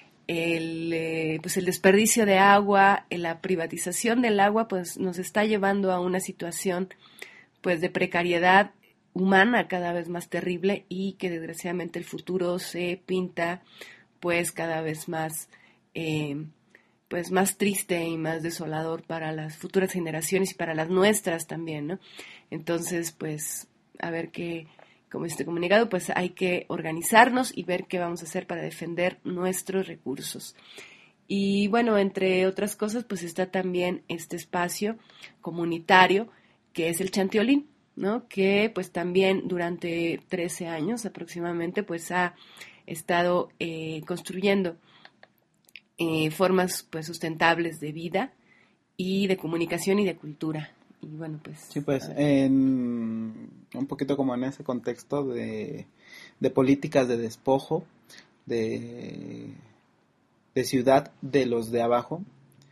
El, eh, pues el desperdicio de agua, la privatización del agua, pues nos está llevando a una situación pues de precariedad humana cada vez más terrible y que desgraciadamente el futuro se pinta pues cada vez más eh, pues más triste y más desolador para las futuras generaciones y para las nuestras también, ¿no? Entonces, pues a ver qué, como este comunicado, pues hay que organizarnos y ver qué vamos a hacer para defender nuestros recursos. Y bueno, entre otras cosas, pues está también este espacio comunitario que es el Chantiolín, ¿no? Que pues también durante trece años aproximadamente pues ha estado eh, construyendo eh, formas pues sustentables de vida y de comunicación y de cultura. Y bueno, pues... Sí, pues en un poquito como en ese contexto de, de políticas de despojo, de, de ciudad de los de abajo,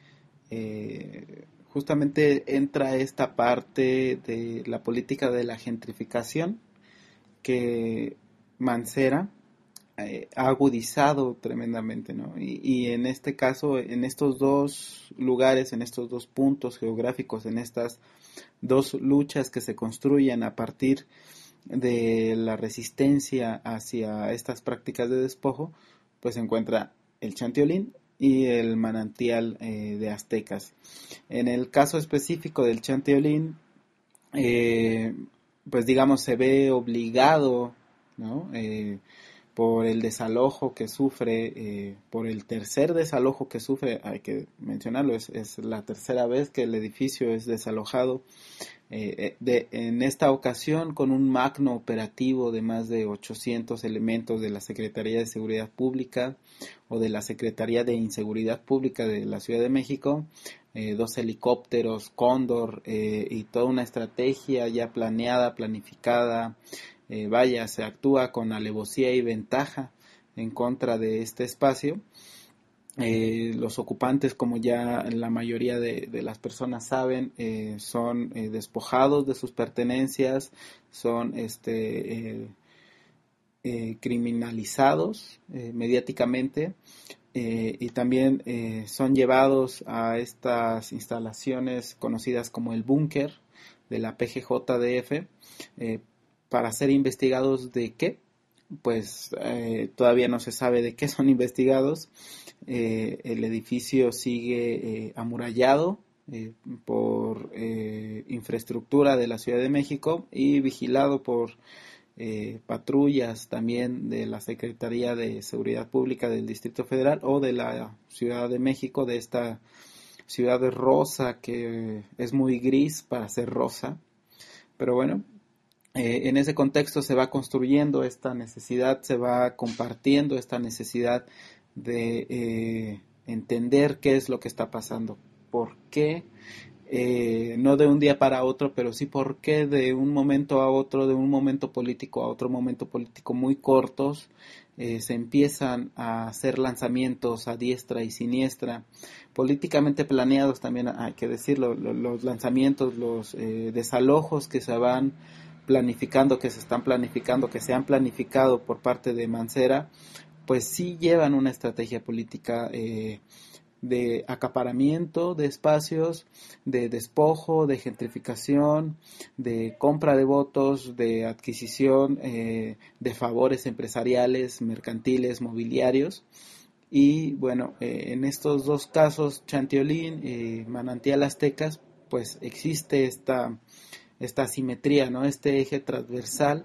eh, justamente entra esta parte de la política de la gentrificación que Mancera eh, ha agudizado tremendamente, ¿no? Y, y en este caso, en estos dos lugares, en estos dos puntos geográficos, en estas dos luchas que se construyen a partir de la resistencia hacia estas prácticas de despojo, pues se encuentra el Chantiolín y el manantial eh, de Aztecas. En el caso específico del Chantiolín, eh, pues digamos se ve obligado, ¿no? Eh, por el desalojo que sufre, eh, por el tercer desalojo que sufre, hay que mencionarlo, es, es la tercera vez que el edificio es desalojado, eh, de, en esta ocasión con un magno operativo de más de ochocientos elementos de la Secretaría de Seguridad Pública o de la Secretaría de Inseguridad Pública de la Ciudad de México, eh, dos helicópteros, Cóndor eh, y toda una estrategia ya planeada, planificada. Eh, vaya, se actúa con alevosía y ventaja en contra de este espacio. Eh, los ocupantes, como ya la mayoría de, de las personas saben, eh, son eh, despojados de sus pertenencias, son este, eh, eh, criminalizados eh, mediáticamente eh, y también eh, son llevados a estas instalaciones conocidas como el búnker de la P G J D F, eh, para ser investigados de qué, pues eh, todavía no se sabe de qué son investigados. Eh, el edificio sigue eh, amurallado eh, por eh, infraestructura de la Ciudad de México y vigilado por eh, patrullas también de la Secretaría de Seguridad Pública del Distrito Federal o de la Ciudad de México, de esta ciudad rosa que es muy gris para ser rosa. Pero bueno, eh, en ese contexto se va construyendo esta necesidad, se va compartiendo esta necesidad de eh, entender qué es lo que está pasando, por qué, eh, no de un día para otro, pero sí por qué de un momento a otro, de un momento político a otro momento político muy cortos, eh, se empiezan a hacer lanzamientos a diestra y siniestra, políticamente planeados también, hay que decirlo, los lanzamientos, los eh, desalojos que se van planificando, que se están planificando, que se han planificado por parte de Mancera, pues sí llevan una estrategia política eh, de acaparamiento de espacios, de despojo, de gentrificación, de compra de votos, de adquisición eh, de favores empresariales, mercantiles, mobiliarios. Y bueno, eh, en estos dos casos, Chantiolín y Manantial Aztecas, pues existe esta, esta asimetría, ¿no? Este eje transversal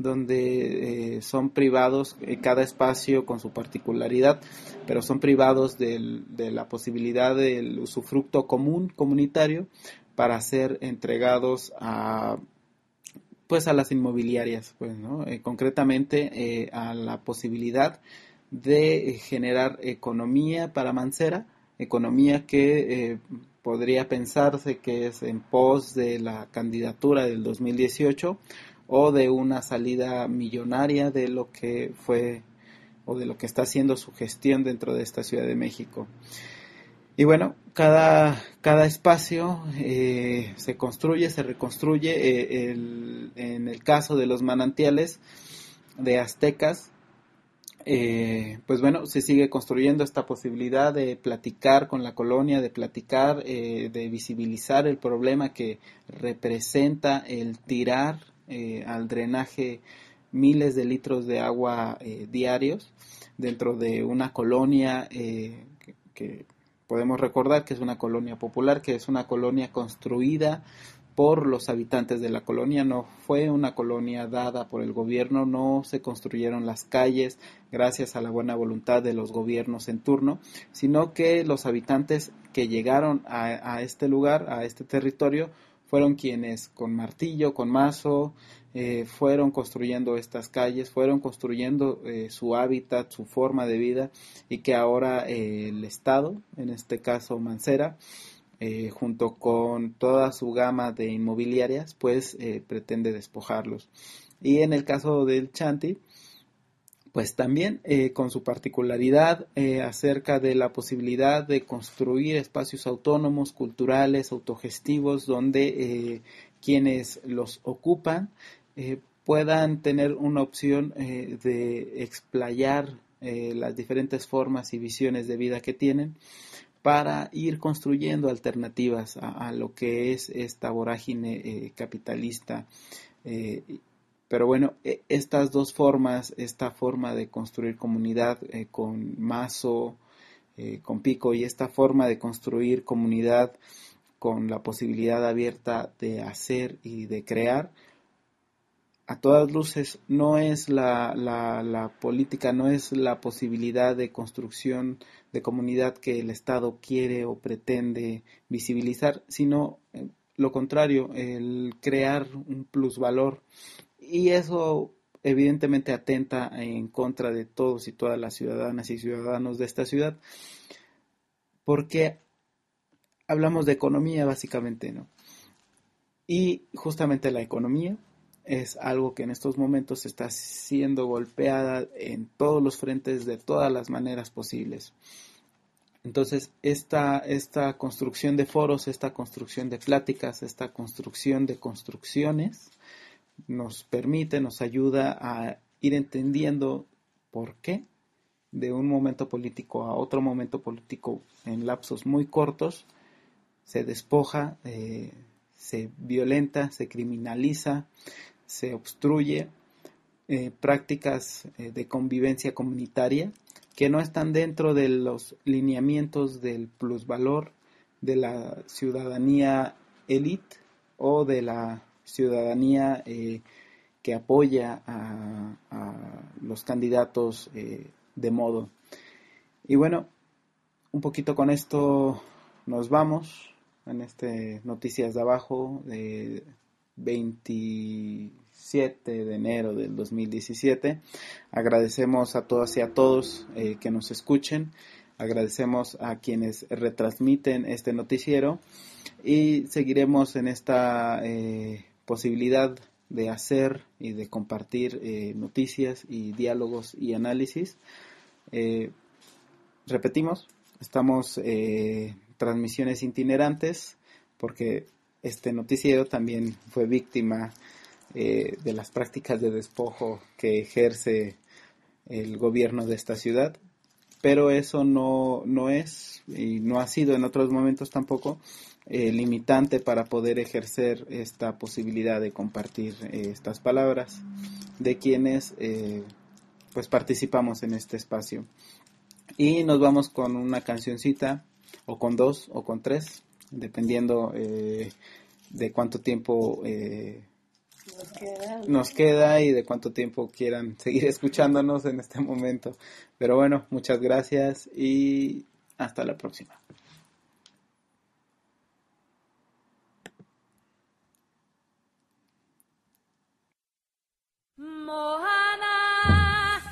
donde eh, son privados, eh, cada espacio con su particularidad, pero son privados del, de la posibilidad del usufructo común, comunitario, para ser entregados a, pues a las inmobiliarias, pues, ¿no? Eh, concretamente eh, a la posibilidad de generar economía para Mancera, economía que eh, podría pensarse que es en pos de la candidatura del dos mil dieciocho, o de una salida millonaria de lo que fue o de lo que está haciendo su gestión dentro de esta Ciudad de México. Y bueno, cada, cada espacio eh, se construye, se reconstruye. Eh, el, en el caso de los manantiales de Aztecas, eh, pues bueno, se sigue construyendo esta posibilidad de platicar con la colonia, de platicar, eh, de visibilizar el problema que representa el tirar Eh, al drenaje miles de litros de agua eh, diarios dentro de una colonia eh, que, que podemos recordar que es una colonia popular, que es una colonia construida por los habitantes de la colonia, no fue una colonia dada por el gobierno, no se construyeron las calles gracias a la buena voluntad de los gobiernos en turno, sino que los habitantes que llegaron a, a este lugar, a este territorio, fueron quienes con martillo, con mazo, eh, fueron construyendo estas calles, fueron construyendo eh, su hábitat, su forma de vida, y que ahora eh, el Estado, en este caso Mancera, eh, junto con toda su gama de inmobiliarias, pues eh, pretende despojarlos. Y en el caso del Chanti, pues también eh, con su particularidad eh, acerca de la posibilidad de construir espacios autónomos, culturales, autogestivos, donde eh, quienes los ocupan eh, puedan tener una opción eh, de explayar eh, las diferentes formas y visiones de vida que tienen para ir construyendo alternativas a, a lo que es esta vorágine eh, capitalista. Eh, Pero bueno, estas dos formas, esta forma de construir comunidad eh, con mazo, eh, con pico, y esta forma de construir comunidad con la posibilidad abierta de hacer y de crear, a todas luces no es la, la, la política, no es la posibilidad de construcción de comunidad que el Estado quiere o pretende visibilizar, sino eh, lo contrario, el crear un plusvalor. Y eso evidentemente atenta en contra de todos y todas las ciudadanas y ciudadanos de esta ciudad, porque hablamos de economía básicamente, ¿no? Y justamente la economía es algo que en estos momentos está siendo golpeada en todos los frentes de todas las maneras posibles. Entonces, esta, esta construcción de foros, esta construcción de pláticas, esta construcción de construcciones nos permite, nos ayuda a ir entendiendo por qué de un momento político a otro momento político en lapsos muy cortos se despoja, eh, se violenta, se criminaliza, se obstruye, eh, prácticas eh, de convivencia comunitaria que no están dentro de los lineamientos del plusvalor de la ciudadanía élite o de la ciudadanía eh, que apoya a, a los candidatos eh, de modo. Y bueno, un poquito con esto nos vamos en este Noticias de Abajo de veintisiete de enero del dos mil diecisiete. Agradecemos a todas y a todos eh, que nos escuchen. Agradecemos a quienes retransmiten este noticiero y seguiremos en esta eh, posibilidad de hacer y de compartir eh, noticias y diálogos y análisis. Eh, repetimos, estamos eh, transmisiones itinerantes porque este noticiero también fue víctima eh, de las prácticas de despojo que ejerce el gobierno de esta ciudad. Pero eso no, no es, y no ha sido en otros momentos tampoco, eh, limitante para poder ejercer esta posibilidad de compartir eh, estas palabras de quienes eh, pues participamos en este espacio. Y nos vamos con una cancioncita, o con dos, o con tres, dependiendo eh, de cuánto tiempo eh, Nos queda. nos queda y de cuánto tiempo quieran seguir escuchándonos en este momento. Pero bueno, muchas gracias y hasta la próxima. Mohana,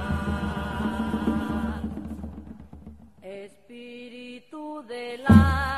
espíritu de la